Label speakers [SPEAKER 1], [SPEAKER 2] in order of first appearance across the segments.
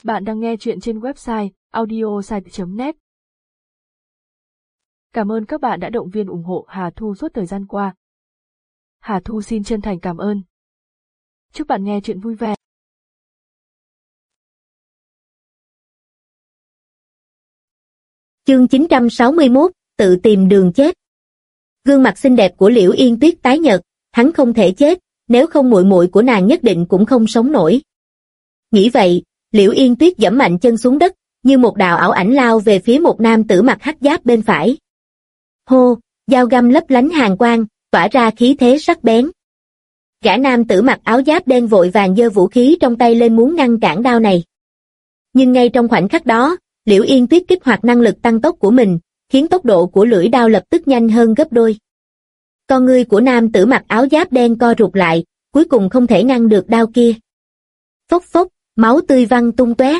[SPEAKER 1] Bạn đang nghe chuyện trên website audiosite.net. Cảm ơn các bạn đã động viên ủng hộ Hà Thu suốt thời gian qua. Hà Thu xin chân thành cảm ơn. Chúc bạn nghe chuyện vui vẻ.
[SPEAKER 2] Chương 961, tự tìm đường chết. Gương mặt xinh đẹp của Liễu Yên Tuyết tái nhợt, hắn không thể chết, nếu không muội muội của nàng nhất định cũng không sống nổi. Nghĩ vậy, Liễu Yên Tuyết giẫm mạnh chân xuống đất, như một đạo ảo ảnh lao về phía một nam tử mặc hắc giáp bên phải. Hô, dao găm lấp lánh hàn quang, tỏa ra khí thế sắc bén. Gã nam tử mặc áo giáp đen vội vàng giơ vũ khí trong tay lên muốn ngăn cản đao này. Nhưng ngay trong khoảnh khắc đó, Liễu Yên Tuyết kích hoạt năng lực tăng tốc của mình, khiến tốc độ của lưỡi đao lập tức nhanh hơn gấp đôi. Con ngươi của nam tử mặc áo giáp đen co rụt lại, cuối cùng không thể ngăn được đao kia. Phốc phốc, máu tươi văng tung tóe.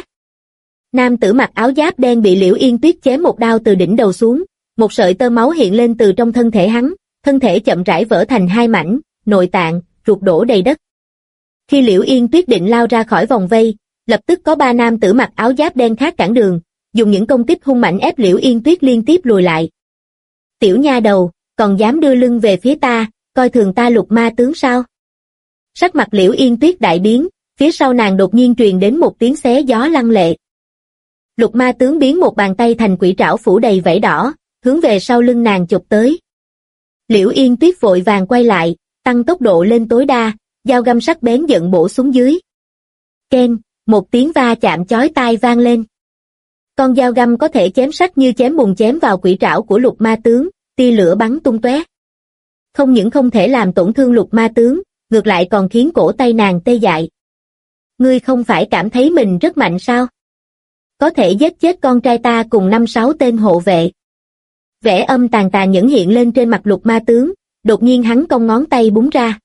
[SPEAKER 2] Nam tử mặc áo giáp đen bị Liễu Yên Tuyết chém một đao từ đỉnh đầu xuống, một sợi tơ máu hiện lên từ trong thân thể hắn, thân thể chậm rãi vỡ thành hai mảnh, nội tạng, ruột đổ đầy đất. Khi Liễu Yên Tuyết định lao ra khỏi vòng vây, lập tức có ba nam tử mặc áo giáp đen khác cản đường, dùng những công kích hung mạnh ép Liễu Yên Tuyết liên tiếp lùi lại. Tiểu nha đầu, còn dám đưa lưng về phía ta, coi thường ta Lục Ma tướng sao? Sắc mặt Liễu Yên Tuyết đại biến, phía sau nàng đột nhiên truyền đến một tiếng xé gió lăng lệ. Lục Ma tướng biến một bàn tay thành quỷ trảo phủ đầy vảy đỏ, hướng về sau lưng nàng chụp tới. Liễu Yên Tuyết vội vàng quay lại, tăng tốc độ lên tối đa, dao găm sắc bén giận bổ xuống dưới. Keng, một tiếng va chạm chói tai vang lên. Con dao găm có thể chém sắt như chém bùn chém vào quỷ trảo của Lục Ma tướng, tia lửa bắn tung tóe. Không những không thể làm tổn thương Lục Ma tướng, ngược lại còn khiến cổ tay nàng tê dại. Ngươi không phải cảm thấy mình rất mạnh sao? Có thể giết chết con trai ta cùng 5-6 tên hộ vệ. Vẻ âm tàn tàn nhẫn hiện lên trên mặt Lục Ma tướng, đột nhiên hắn cong ngón tay búng ra.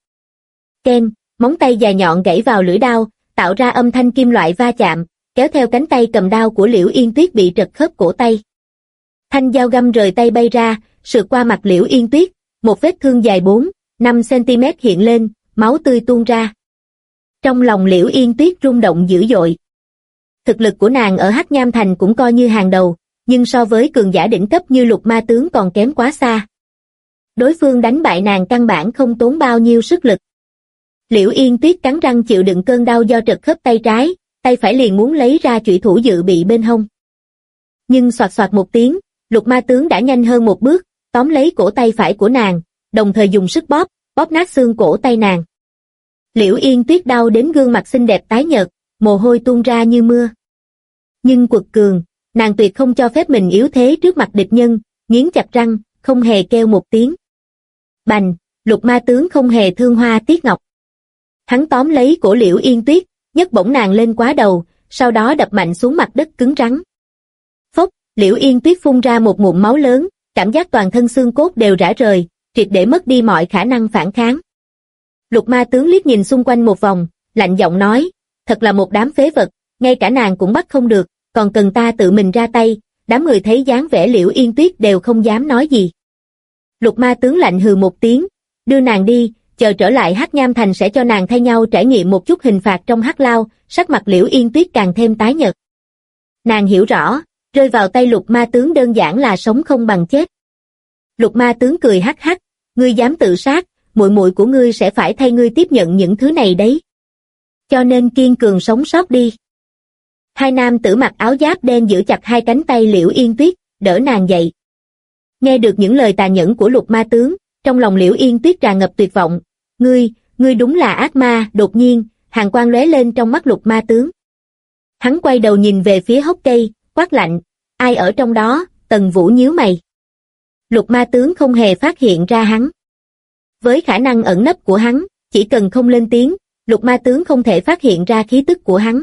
[SPEAKER 2] Ken, móng tay dài nhọn gãy vào lưỡi đao, tạo ra âm thanh kim loại va chạm, kéo theo cánh tay cầm đao của Liễu Yên Tuyết bị trật khớp cổ tay. Thanh dao găm rời tay bay ra, sượt qua mặt Liễu Yên Tuyết, một vết thương dài 4-5 cm hiện lên, máu tươi tuôn ra. Trong lòng Liễu Yên Tuyết rung động dữ dội. Thực lực của nàng ở Hắc Nham Thành cũng coi như hàng đầu, nhưng so với cường giả đỉnh cấp như Lục Ma tướng còn kém quá xa. Đối phương đánh bại nàng căn bản không tốn bao nhiêu sức lực. Liễu Yên Tuyết cắn răng chịu đựng cơn đau do trật khớp tay trái, tay phải liền muốn lấy ra chủy thủ dự bị bên hông. Nhưng xoạt xoạt một tiếng, Lục Ma tướng đã nhanh hơn một bước, tóm lấy cổ tay phải của nàng, đồng thời dùng sức bóp nát xương cổ tay nàng. Liễu Yên Tuyết đau đến gương mặt xinh đẹp tái nhợt, mồ hôi tuôn ra như mưa. Nhưng quật cường, nàng tuyệt không cho phép mình yếu thế trước mặt địch nhân, nghiến chặt răng, không hề kêu một tiếng. Bành, Lục Ma tướng không hề thương hoa tiếc ngọc. Hắn tóm lấy cổ Liễu Yên Tuyết, nhấc bổng nàng lên quá đầu, sau đó đập mạnh xuống mặt đất cứng rắn. Phốc, Liễu Yên Tuyết phun ra một ngụm máu lớn, cảm giác toàn thân xương cốt đều rã rời, triệt để mất đi mọi khả năng phản kháng. Lục Ma tướng liếc nhìn xung quanh một vòng, lạnh giọng nói, thật là một đám phế vật, ngay cả nàng cũng bắt không được, còn cần ta tự mình ra tay. Đám người thấy dáng vẻ Liễu Yên Tuyết đều không dám nói gì. Lục Ma tướng lạnh hừ một tiếng, đưa nàng đi, chờ trở lại Hắc Nham Thành sẽ cho nàng thay nhau trải nghiệm một chút hình phạt trong hắc lao. Sắc mặt Liễu Yên Tuyết càng thêm tái nhợt. Nàng hiểu rõ, rơi vào tay Lục Ma tướng đơn giản là sống không bằng chết. Lục Ma tướng cười hắc hắc, ngươi dám tự sát, muội muội của ngươi sẽ phải thay ngươi tiếp nhận những thứ này đấy. Cho nên kiên cường sống sót đi. Hai nam tử mặc áo giáp đen giữ chặt hai cánh tay Liễu Yên Tuyết, đỡ nàng dậy. Nghe được những lời tàn nhẫn của Lục Ma tướng, trong lòng Liễu Yên Tuyết tràn ngập tuyệt vọng. Ngươi đúng là ác ma. Đột nhiên, hàn quang lóe lên trong mắt Lục Ma tướng. Hắn quay đầu nhìn về phía hốc cây, quát lạnh, ai ở trong đó? Tần Vũ nhíu mày. Lục Ma tướng không hề phát hiện ra hắn. Với khả năng ẩn nấp của hắn, chỉ cần không lên tiếng, Lục Ma tướng không thể phát hiện ra khí tức của hắn.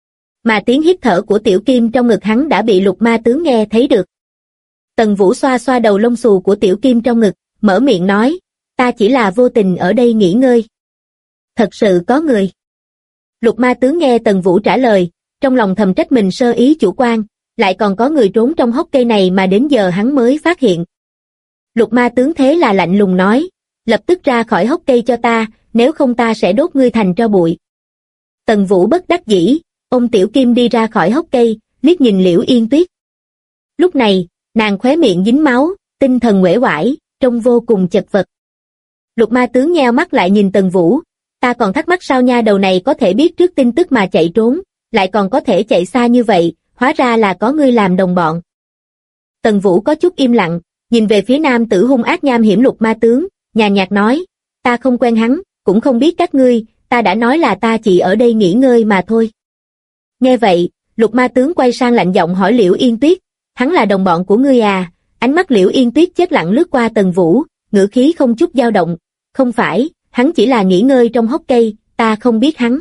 [SPEAKER 2] Mà tiếng hít thở của Tiểu Kim trong ngực hắn đã bị Lục Ma tướng nghe thấy được. Tần Vũ xoa xoa đầu lông xù của Tiểu Kim trong ngực, mở miệng nói, ta chỉ là vô tình ở đây nghỉ ngơi. Thật sự có người. Lục Ma tướng nghe Tần Vũ trả lời, trong lòng thầm trách mình sơ ý chủ quan, lại còn có người trốn trong hốc cây này mà đến giờ hắn mới phát hiện. Lục Ma tướng thế là lạnh lùng nói, lập tức ra khỏi hốc cây cho ta, nếu không ta sẽ đốt ngươi thành tro bụi. Tần Vũ bất đắc dĩ, Ông Tiểu Kim đi ra khỏi hốc cây, liếc nhìn Liễu Yên Tuyết. Lúc này, nàng khóe miệng dính máu, tinh thần uể oải, trông vô cùng chật vật. Lục ma tướng nheo mắt lại nhìn Tần Vũ, ta còn thắc mắc sao nha đầu này có thể biết trước tin tức mà chạy trốn, lại còn có thể chạy xa như vậy, hóa ra là có ngươi làm đồng bọn. Tần Vũ có chút im lặng, nhìn về phía nam tử hung ác nham hiểm Lục ma tướng, nhàn nhạt nói, ta không quen hắn, cũng không biết các ngươi, ta đã nói là ta chỉ ở đây nghỉ ngơi mà thôi. Nghe vậy, Lục ma tướng quay sang lạnh giọng hỏi Liễu Yên Tuyết, hắn là đồng bọn của ngươi à? Ánh mắt Liễu Yên Tuyết chết lặng lướt qua Tần Vũ, ngữ khí không chút dao động, không phải, hắn chỉ là nghỉ ngơi trong hốc cây, ta không biết hắn.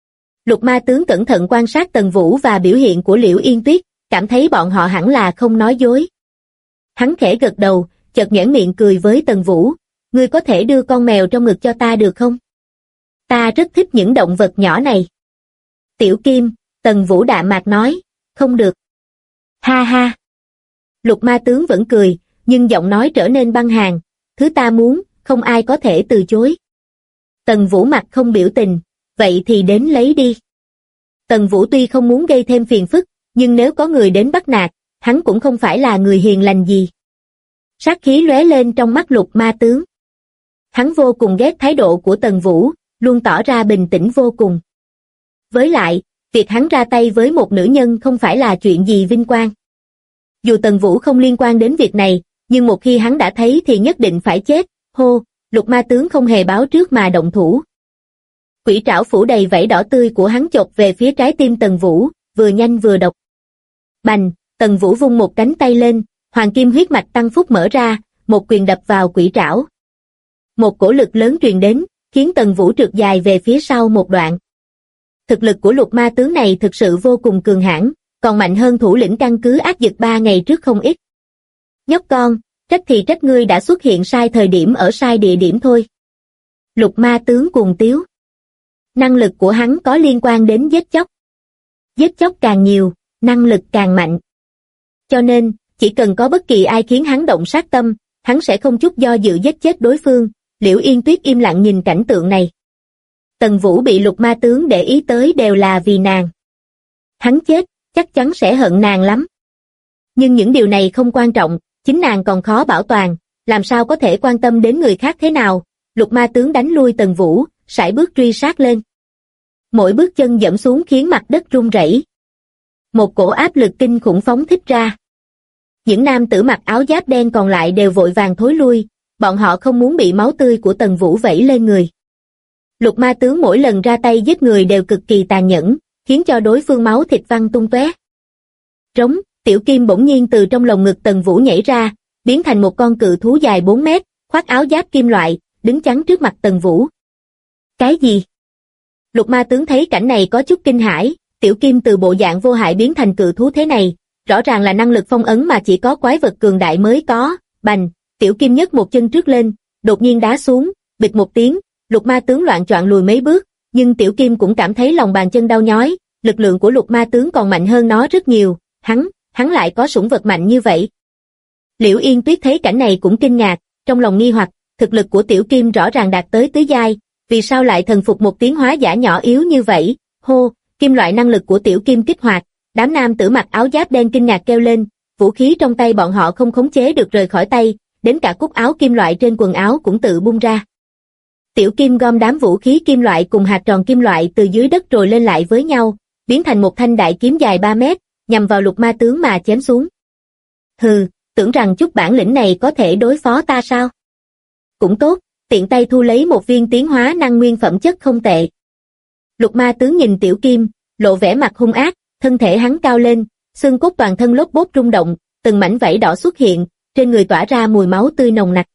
[SPEAKER 2] Lục ma tướng cẩn thận quan sát Tần Vũ và biểu hiện của Liễu Yên Tuyết, cảm thấy bọn họ hẳn là không nói dối. Hắn khẽ gật đầu, chợt nhoẻn miệng cười với Tần Vũ, ngươi có thể đưa con mèo trong ngực cho ta được không? Ta rất thích những động vật nhỏ này. Tiểu Kim, Tần Vũ đạm mạc nói, không được. Ha ha. Lục ma tướng vẫn cười, nhưng giọng nói trở nên băng hàn, thứ ta muốn, không ai có thể từ chối. Tần Vũ mặt không biểu tình, vậy thì đến lấy đi. Tần Vũ tuy không muốn gây thêm phiền phức, nhưng nếu có người đến bắt nạt, hắn cũng không phải là người hiền lành gì. Sát khí lóe lên trong mắt Lục ma tướng. Hắn vô cùng ghét thái độ của Tần Vũ, luôn tỏ ra bình tĩnh vô cùng. Với lại, việc hắn ra tay với một nữ nhân không phải là chuyện gì vinh quang. Dù Tần Vũ không liên quan đến việc này, nhưng một khi hắn đã thấy thì nhất định phải chết, hô, Lục ma tướng không hề báo trước mà động thủ. Quỷ trảo phủ đầy vảy đỏ tươi của hắn chộp về phía trái tim Tần Vũ, vừa nhanh vừa độc. Bành, Tần Vũ vung một cánh tay lên, hoàng kim huyết mạch tăng phúc mở ra, một quyền đập vào quỷ trảo. Một cổ lực lớn truyền đến, khiến Tần Vũ trượt dài về phía sau một đoạn. Thực lực của Lục ma tướng này thực sự vô cùng cường hãn, còn mạnh hơn thủ lĩnh căn cứ Ác Dực 3 ngày trước không ít. Nhóc con, trách thì trách ngươi đã xuất hiện sai thời điểm ở sai địa điểm thôi. Lục ma tướng cuồng tiếu. Năng lực của hắn có liên quan đến giết chóc. Giết chóc càng nhiều, năng lực càng mạnh. Cho nên, chỉ cần có bất kỳ ai khiến hắn động sát tâm, hắn sẽ không chút do dự giết chết đối phương. Liễu Yên Tuyết im lặng nhìn cảnh tượng này. Tần Vũ bị Lục ma tướng để ý tới đều là vì nàng. Hắn chết, chắc chắn sẽ hận nàng lắm. Nhưng những điều này không quan trọng, chính nàng còn khó bảo toàn, làm sao có thể quan tâm đến người khác thế nào. Lục ma tướng đánh lui Tần Vũ, sải bước truy sát lên. Mỗi bước chân dẫm xuống khiến mặt đất rung rẩy. Một cổ áp lực kinh khủng phóng thích ra. Những nam tử mặc áo giáp đen còn lại đều vội vàng thối lui, bọn họ không muốn bị máu tươi của Tần Vũ vẩy lên người. Lục ma tướng mỗi lần ra tay giết người đều cực kỳ tàn nhẫn, khiến cho đối phương máu thịt văng tung tóe. Trống, Tiểu Kim bỗng nhiên từ trong lồng ngực Tần Vũ nhảy ra, biến thành một con cự thú dài 4 mét, khoác áo giáp kim loại, đứng chắn trước mặt Tần Vũ. Cái gì? Lục ma tướng thấy cảnh này có chút kinh hãi, Tiểu Kim từ bộ dạng vô hại biến thành cự thú thế này, rõ ràng là năng lực phong ấn mà chỉ có quái vật cường đại mới có. Bành, Tiểu Kim nhấc một chân trước lên, đột nhiên đá xuống, bịch một tiếng, Lục ma tướng loạng choạng lùi mấy bước, nhưng Tiểu Kim cũng cảm thấy lòng bàn chân đau nhói, lực lượng của Lục ma tướng còn mạnh hơn nó rất nhiều, hắn lại có sủng vật mạnh như vậy. Liễu Yên Tuyết thấy cảnh này cũng kinh ngạc, trong lòng nghi hoặc, thực lực của Tiểu Kim rõ ràng đạt tới tứ giai, vì sao lại thần phục một tiến hóa giả nhỏ yếu như vậy? Hô, kim loại năng lực của Tiểu Kim kích hoạt, đám nam tử mặc áo giáp đen kinh ngạc kêu lên, vũ khí trong tay bọn họ không khống chế được rời khỏi tay, đến cả cúc áo kim loại trên quần áo cũng tự bung ra. Tiểu Kim gom đám vũ khí kim loại cùng hạt tròn kim loại từ dưới đất rồi lên lại với nhau, biến thành một thanh đại kiếm dài 3 mét, nhằm vào Lục ma tướng mà chém xuống. Hừ, tưởng rằng chút bản lĩnh này có thể đối phó ta sao? Cũng tốt, tiện tay thu lấy một viên tiến hóa năng nguyên phẩm chất không tệ. Lục ma tướng nhìn Tiểu Kim, lộ vẻ mặt hung ác, thân thể hắn cao lên, xương cốt toàn thân lốp bốp rung động, từng mảnh vảy đỏ xuất hiện, trên người tỏa ra mùi máu tươi nồng nặc.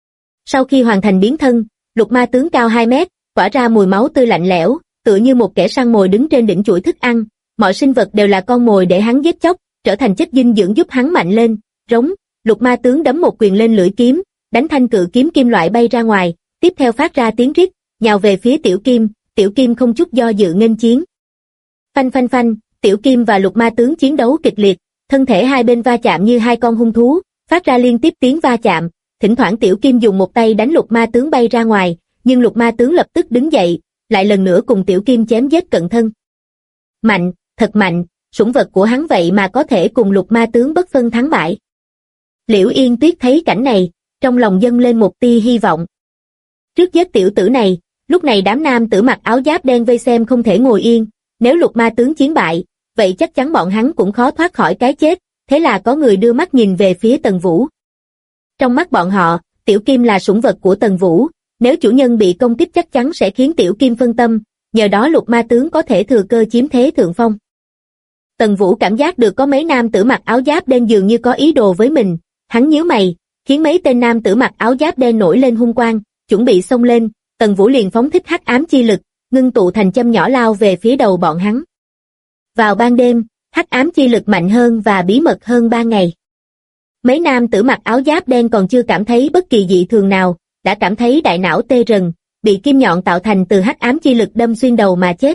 [SPEAKER 2] Sau khi hoàn thành biến thân, Lục ma tướng cao 2 mét, tỏa ra mùi máu tươi lạnh lẽo, tựa như một kẻ săn mồi đứng trên đỉnh chuỗi thức ăn, mọi sinh vật đều là con mồi để hắn giết chóc, trở thành chất dinh dưỡng giúp hắn mạnh lên. Rống, Lục ma tướng đấm một quyền lên lưỡi kiếm, đánh thanh cự kiếm kim loại bay ra ngoài, tiếp theo phát ra tiếng rít, nhào về phía Tiểu Kim không chút do dự nghênh chiến. Phanh phanh phanh, Tiểu Kim và Lục ma tướng chiến đấu kịch liệt, thân thể hai bên va chạm như hai con hung thú, phát ra liên tiếp tiếng va chạm, thỉnh thoảng Tiểu Kim dùng một tay đánh Lục ma tướng bay ra ngoài, nhưng Lục ma tướng lập tức đứng dậy, lại lần nữa cùng Tiểu Kim chém giết cận thân. Mạnh, thật mạnh, sủng vật của hắn vậy mà có thể cùng Lục Ma tướng bất phân thắng bại. Liễu Yên Tuyết thấy cảnh này, trong lòng dâng lên một tia hy vọng. Trước giết tiểu tử này, lúc này đám nam tử mặc áo giáp đen vây xem không thể ngồi yên, nếu Lục Ma tướng chiến bại, vậy chắc chắn bọn hắn cũng khó thoát khỏi cái chết, thế là có người đưa mắt nhìn về phía Tần Vũ. Trong mắt bọn họ, Tiểu Kim là sủng vật của Tần Vũ, nếu chủ nhân bị công kích chắc chắn sẽ khiến Tiểu Kim phân tâm, nhờ đó Lục Ma tướng có thể thừa cơ chiếm thế thượng phong. Tần Vũ cảm giác được có mấy nam tử mặc áo giáp đen dường như có ý đồ với mình, hắn nhíu mày, khiến mấy tên nam tử mặc áo giáp đen nổi lên hung quang, chuẩn bị xông lên, Tần Vũ liền phóng thích hắc ám chi lực, ngưng tụ thành châm nhỏ lao về phía đầu bọn hắn. Vào ban đêm, hắc ám chi lực mạnh hơn và bí mật hơn 3 ngày. Mấy nam tử mặc áo giáp đen còn chưa cảm thấy bất kỳ dị thường nào, đã cảm thấy đại não tê rần, bị kim nhọn tạo thành từ hắc ám chi lực đâm xuyên đầu mà chết.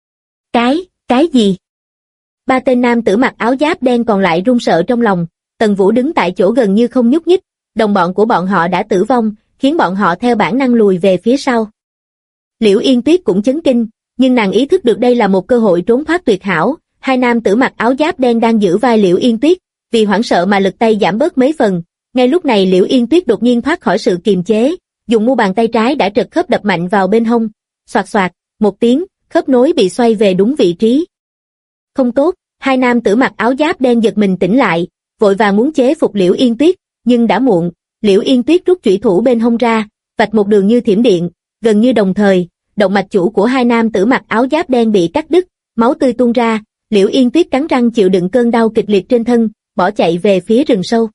[SPEAKER 2] Cái gì? 3 tên nam tử mặc áo giáp đen còn lại run sợ trong lòng, Tần Vũ đứng tại chỗ gần như không nhúc nhích, đồng bọn của bọn họ đã tử vong, khiến bọn họ theo bản năng lùi về phía sau. Liễu Yên Tuyết cũng chấn kinh, nhưng nàng ý thức được đây là một cơ hội trốn thoát tuyệt hảo, 2 nam tử mặc áo giáp đen đang giữ vai Liễu Yên Tuyết, vì hoảng sợ mà lực tay giảm bớt mấy phần, ngay lúc này Liễu Yên Tuyết đột nhiên thoát khỏi sự kiềm chế, dùng mu bàn tay trái đã trật khớp đập mạnh vào bên hông, xoạt xoạt, một tiếng, khớp nối bị xoay về đúng vị trí. Không tốt, 2 nam tử mặc áo giáp đen giật mình tỉnh lại, vội vàng muốn chế phục Liễu Yên Tuyết, nhưng đã muộn, Liễu Yên Tuyết rút chủy thủ bên hông ra, vạch một đường như thiểm điện, gần như đồng thời, động mạch chủ của 2 nam tử mặc áo giáp đen bị cắt đứt, máu tươi tuôn ra, Liễu Yên Tuyết cắn răng chịu đựng cơn đau kịch liệt trên thân, bỏ chạy về phía rừng sâu.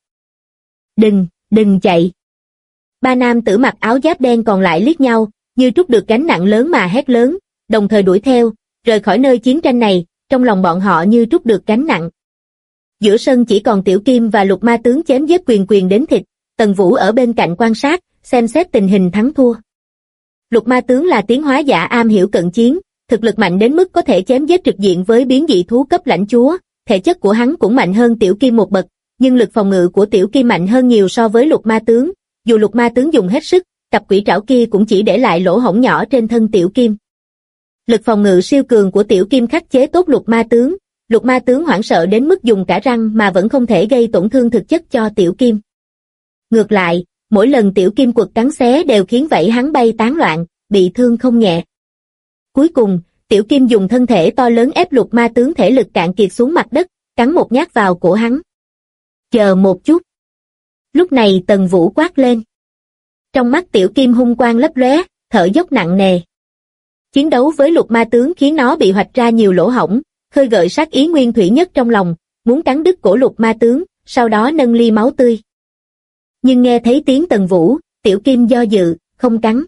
[SPEAKER 2] Đừng chạy. 3 nam tử mặc áo giáp đen còn lại liếc nhau, như trút được gánh nặng lớn mà hét lớn, đồng thời đuổi theo, rời khỏi nơi chiến tranh này, trong lòng bọn họ như trút được gánh nặng. Giữa sân chỉ còn Tiểu Kim và Lục Ma tướng chém giết quyền đến thịt, Tần Vũ ở bên cạnh quan sát, xem xét tình hình thắng thua. Lục Ma tướng là tiến hóa giả am hiểu cận chiến, thực lực mạnh đến mức có thể chém giết trực diện với biến dị thú cấp lãnh chúa, thể chất của hắn cũng mạnh hơn Tiểu Kim một bậc, nhưng lực phòng ngự của Tiểu Kim mạnh hơn nhiều so với Lục Ma tướng, dù Lục Ma tướng dùng hết sức, cặp quỷ trảo kia cũng chỉ để lại lỗ hổng nhỏ trên thân Tiểu Kim. Lực phòng ngự siêu cường của Tiểu Kim khắc chế tốt Lục Ma tướng hoảng sợ đến mức dùng cả răng mà vẫn không thể gây tổn thương thực chất cho Tiểu Kim. Ngược lại, mỗi lần Tiểu Kim quật cắn xé đều khiến vảy hắn bay tán loạn, bị thương không nhẹ. Cuối cùng, Tiểu Kim dùng thân thể to lớn ép Lục Ma tướng thể lực cạn kiệt xuống mặt đất, cắn một nhát vào cổ hắn. Chờ một chút. Lúc này Tần Vũ quát lên. Trong mắt Tiểu Kim hung quang lấp lóe, thở dốc nặng nề. Chiến đấu với Lục Ma tướng khiến nó bị hoạch ra nhiều lỗ hổng, khơi gợi sát ý nguyên thủy nhất trong lòng, muốn cắn đứt cổ Lục Ma tướng, sau đó nâng ly máu tươi. Nhưng nghe thấy tiếng Tần Vũ, Tiểu Kim do dự, không cắn.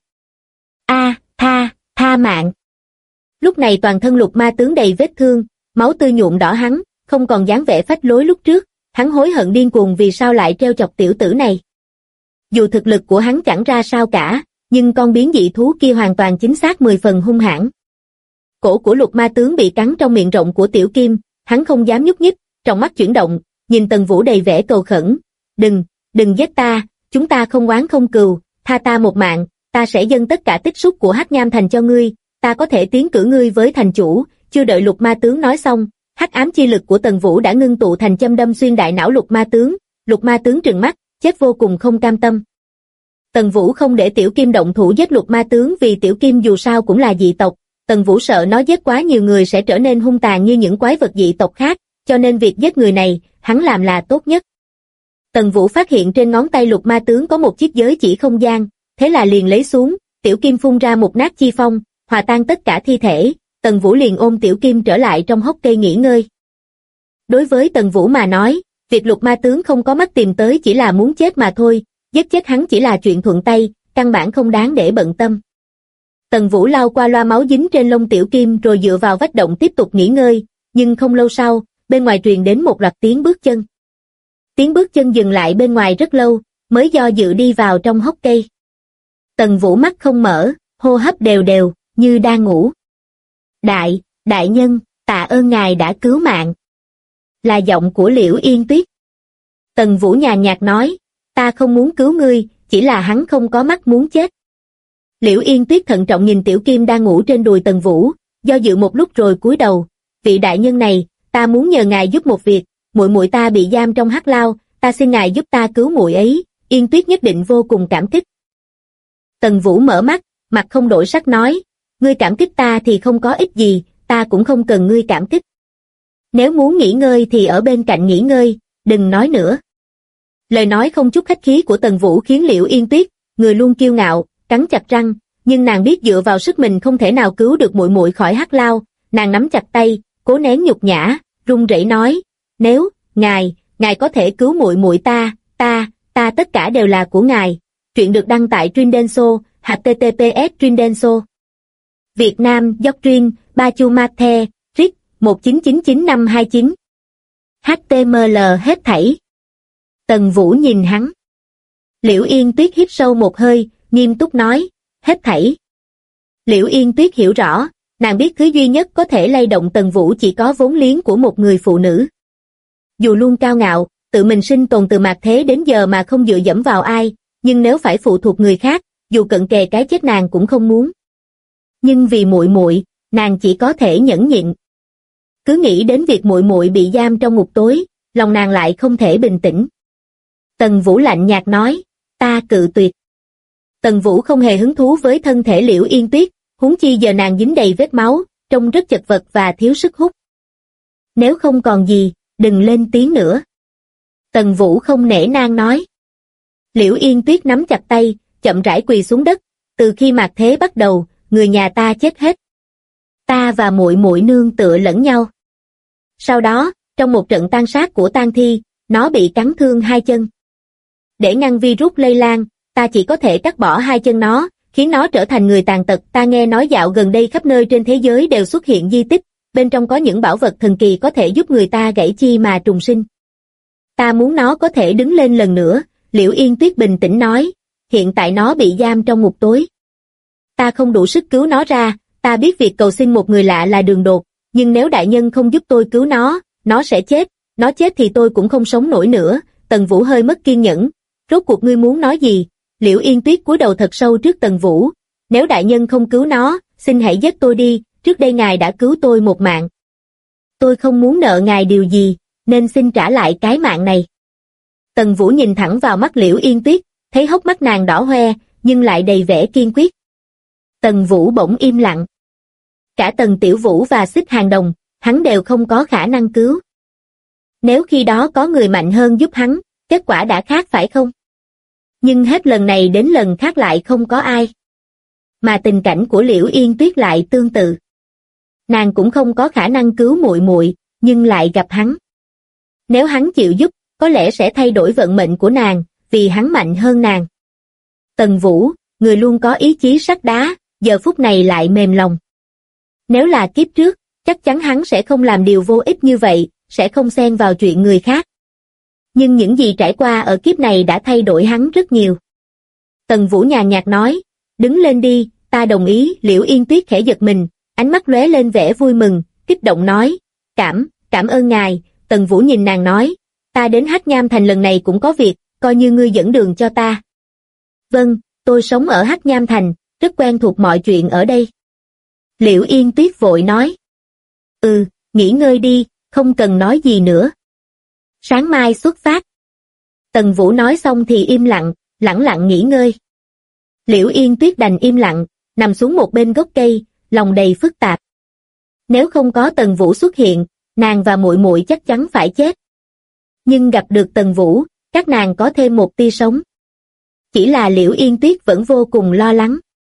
[SPEAKER 2] Tha mạng. Lúc này toàn thân Lục Ma tướng đầy vết thương, máu tươi nhuộm đỏ hắn, không còn dáng vẻ phách lối lúc trước, hắn hối hận điên cuồng vì sao lại trêu chọc tiểu tử này. Dù thực lực của hắn chẳng ra sao cả, nhưng con biến dị thú kia hoàn toàn chính xác 10 phần hung hãn. Cổ của Lục Ma tướng bị cắn trong miệng rộng của Tiểu Kim, hắn không dám nhúc nhích, trong mắt chuyển động, nhìn Tần Vũ đầy vẻ cầu khẩn. Đừng giết ta, chúng ta không oán không cừu, tha ta một mạng, ta sẽ dâng tất cả tích xúc của Hắc Nham Thành cho ngươi, ta có thể tiến cử ngươi với thành chủ. Chưa đợi Lục Ma tướng nói xong, hắc ám chi lực của Tần Vũ đã ngưng tụ thành châm đâm xuyên đại não Lục Ma tướng trừng mắt, chết vô cùng không cam tâm. Tần Vũ không để Tiểu Kim động thủ giết Lục Ma tướng vì Tiểu Kim dù sao cũng là dị tộc, Tần Vũ sợ nó giết quá nhiều người sẽ trở nên hung tàn như những quái vật dị tộc khác, cho nên việc giết người này, hắn làm là tốt nhất. Tần Vũ phát hiện trên ngón tay Lục Ma tướng có một chiếc giới chỉ không gian, thế là liền lấy xuống, Tiểu Kim phun ra một nát chi phong, hòa tan tất cả thi thể, Tần Vũ liền ôm Tiểu Kim trở lại trong hốc cây nghỉ ngơi. Đối với Tần Vũ mà nói, việc Lục Ma tướng không có mắt tìm tới chỉ là muốn chết mà thôi, giết chết hắn chỉ là chuyện thuận tay, căn bản không đáng để bận tâm. Tần Vũ lau qua loa máu dính trên lông Tiểu Kim rồi dựa vào vách động tiếp tục nghỉ ngơi, nhưng không lâu sau, bên ngoài truyền đến một loạt tiếng bước chân. Tiếng bước chân dừng lại bên ngoài rất lâu, mới do dự đi vào trong hốc cây. Tần Vũ mắt không mở, hô hấp đều đều, như đang ngủ. Đại nhân, tạ ơn ngài đã cứu mạng. Là giọng của Liễu Yên Tuyết. Tần Vũ nhàn nhạt nói, ta không muốn cứu ngươi, chỉ là hắn không có mắt muốn chết. Liễu Yên Tuyết thận trọng nhìn Tiểu Kim đang ngủ trên đùi Tần Vũ, do dự một lúc rồi cúi đầu, vị đại nhân này, ta muốn nhờ ngài giúp một việc, muội muội ta bị giam trong hắc lao, ta xin ngài giúp ta cứu muội ấy, Yên Tuyết nhất định vô cùng cảm kích. Tần Vũ mở mắt, mặt không đổi sắc nói, ngươi cảm kích ta thì không có ích gì, ta cũng không cần ngươi cảm kích. Nếu muốn nghỉ ngơi thì ở bên cạnh nghỉ ngơi, đừng nói nữa. Lời nói không chút khách khí của Tần Vũ khiến Liễu Yên Tuyết, người luôn kiêu ngạo, cắn chặt răng, nhưng nàng biết dựa vào sức mình không thể nào cứu được muội muội khỏi hắc lao, nàng nắm chặt tay, cố nén nhục nhã, run rẩy nói, nếu ngài có thể cứu muội muội ta tất cả đều là của ngài. Truyện được đăng tại Trindenso, https Trindenso. Việt Nam, Doctrine, Bachu Mathe, RIC, 1999529. HTML hết thảy. Tần Vũ nhìn hắn. Liễu Yên Tuyết hít sâu một hơi, nghiêm túc nói, hết thảy. Liễu Yên Tuyết hiểu rõ, nàng biết thứ duy nhất có thể lay động Tần Vũ chỉ có vốn liếng của một người phụ nữ. Dù luôn cao ngạo, tự mình sinh tồn từ mạt thế đến giờ mà không dựa dẫm vào ai, nhưng nếu phải phụ thuộc người khác, dù cận kề cái chết nàng cũng không muốn. Nhưng vì muội muội, nàng chỉ có thể nhẫn nhịn. Cứ nghĩ đến việc muội muội bị giam trong ngục tối, lòng nàng lại không thể bình tĩnh. Tần Vũ lạnh nhạt nói, ta cự tuyệt. Tần Vũ không hề hứng thú với thân thể Liễu Yên Tuyết, huống chi giờ nàng dính đầy vết máu, trông rất chật vật và thiếu sức hút. Nếu không còn gì, đừng lên tiếng nữa. Tần Vũ không nể nang nói. Liễu Yên Tuyết nắm chặt tay, chậm rãi quỳ xuống đất, từ khi mạt thế bắt đầu, người nhà ta chết hết. Ta và muội muội nương tựa lẫn nhau. Sau đó, trong một trận tàn sát của tang thi, nó bị cắn thương hai chân. Để ngăn virus lây lan, ta chỉ có thể cắt bỏ hai chân nó, khiến nó trở thành người tàn tật. Ta nghe nói dạo gần đây khắp nơi trên thế giới đều xuất hiện di tích, bên trong có những bảo vật thần kỳ có thể giúp người ta gãy chi mà trùng sinh. Ta muốn nó có thể đứng lên lần nữa, Liễu Yên Tuyết bình tĩnh nói, hiện tại nó bị giam trong ngục tối. Ta không đủ sức cứu nó ra, ta biết việc cầu xin một người lạ là đường đột, nhưng nếu đại nhân không giúp tôi cứu nó sẽ chết, nó chết thì tôi cũng không sống nổi nữa. Tần Vũ hơi mất kiên nhẫn, rốt cuộc ngươi muốn nói gì? Liễu Yên Tuyết cúi đầu thật sâu trước Tần Vũ, nếu đại nhân không cứu nó, xin hãy giết tôi đi, trước đây ngài đã cứu tôi một mạng. Tôi không muốn nợ ngài điều gì, nên xin trả lại cái mạng này. Tần Vũ nhìn thẳng vào mắt Liễu Yên Tuyết, thấy hốc mắt nàng đỏ hoe, nhưng lại đầy vẻ kiên quyết. Tần Vũ bỗng im lặng. Cả Tần Tiểu Vũ và Xích Hàng Đồng, hắn đều không có khả năng cứu. Nếu khi đó có người mạnh hơn giúp hắn, kết quả đã khác phải không? Nhưng hết lần này đến lần khác lại không có ai. Mà tình cảnh của Liễu Yên Tuyết lại tương tự. Nàng cũng không có khả năng cứu muội muội, nhưng lại gặp hắn. Nếu hắn chịu giúp, có lẽ sẽ thay đổi vận mệnh của nàng, vì hắn mạnh hơn nàng. Tần Vũ, người luôn có ý chí sắt đá, giờ phút này lại mềm lòng. Nếu là kiếp trước, chắc chắn hắn sẽ không làm điều vô ích như vậy, sẽ không xen vào chuyện người khác. Nhưng những gì trải qua ở kiếp này đã thay đổi hắn rất nhiều. Tần Vũ nhàn nhạt nói, đứng lên đi, ta đồng ý. Liễu Yên Tuyết khẽ giật mình, ánh mắt lóe lên vẻ vui mừng, kích động nói, cảm ơn ngài. Tần Vũ nhìn nàng nói, ta đến Hắc Nham Thành lần này cũng có việc, coi như ngươi dẫn đường cho ta. Vâng, tôi sống ở Hắc Nham Thành, rất quen thuộc mọi chuyện ở đây. Liễu Yên Tuyết vội nói, nghỉ ngơi đi, không cần nói gì nữa. Sáng mai xuất phát. Tần Vũ nói xong thì im lặng, lẳng lặng nghỉ ngơi. Liễu Yên Tuyết đành im lặng, nằm xuống một bên gốc cây, lòng đầy phức tạp. Nếu không có Tần Vũ xuất hiện, nàng và muội muội chắc chắn phải chết. Nhưng gặp được Tần Vũ, các nàng có thêm một tia sống. Chỉ là Liễu Yên Tuyết vẫn vô cùng lo lắng.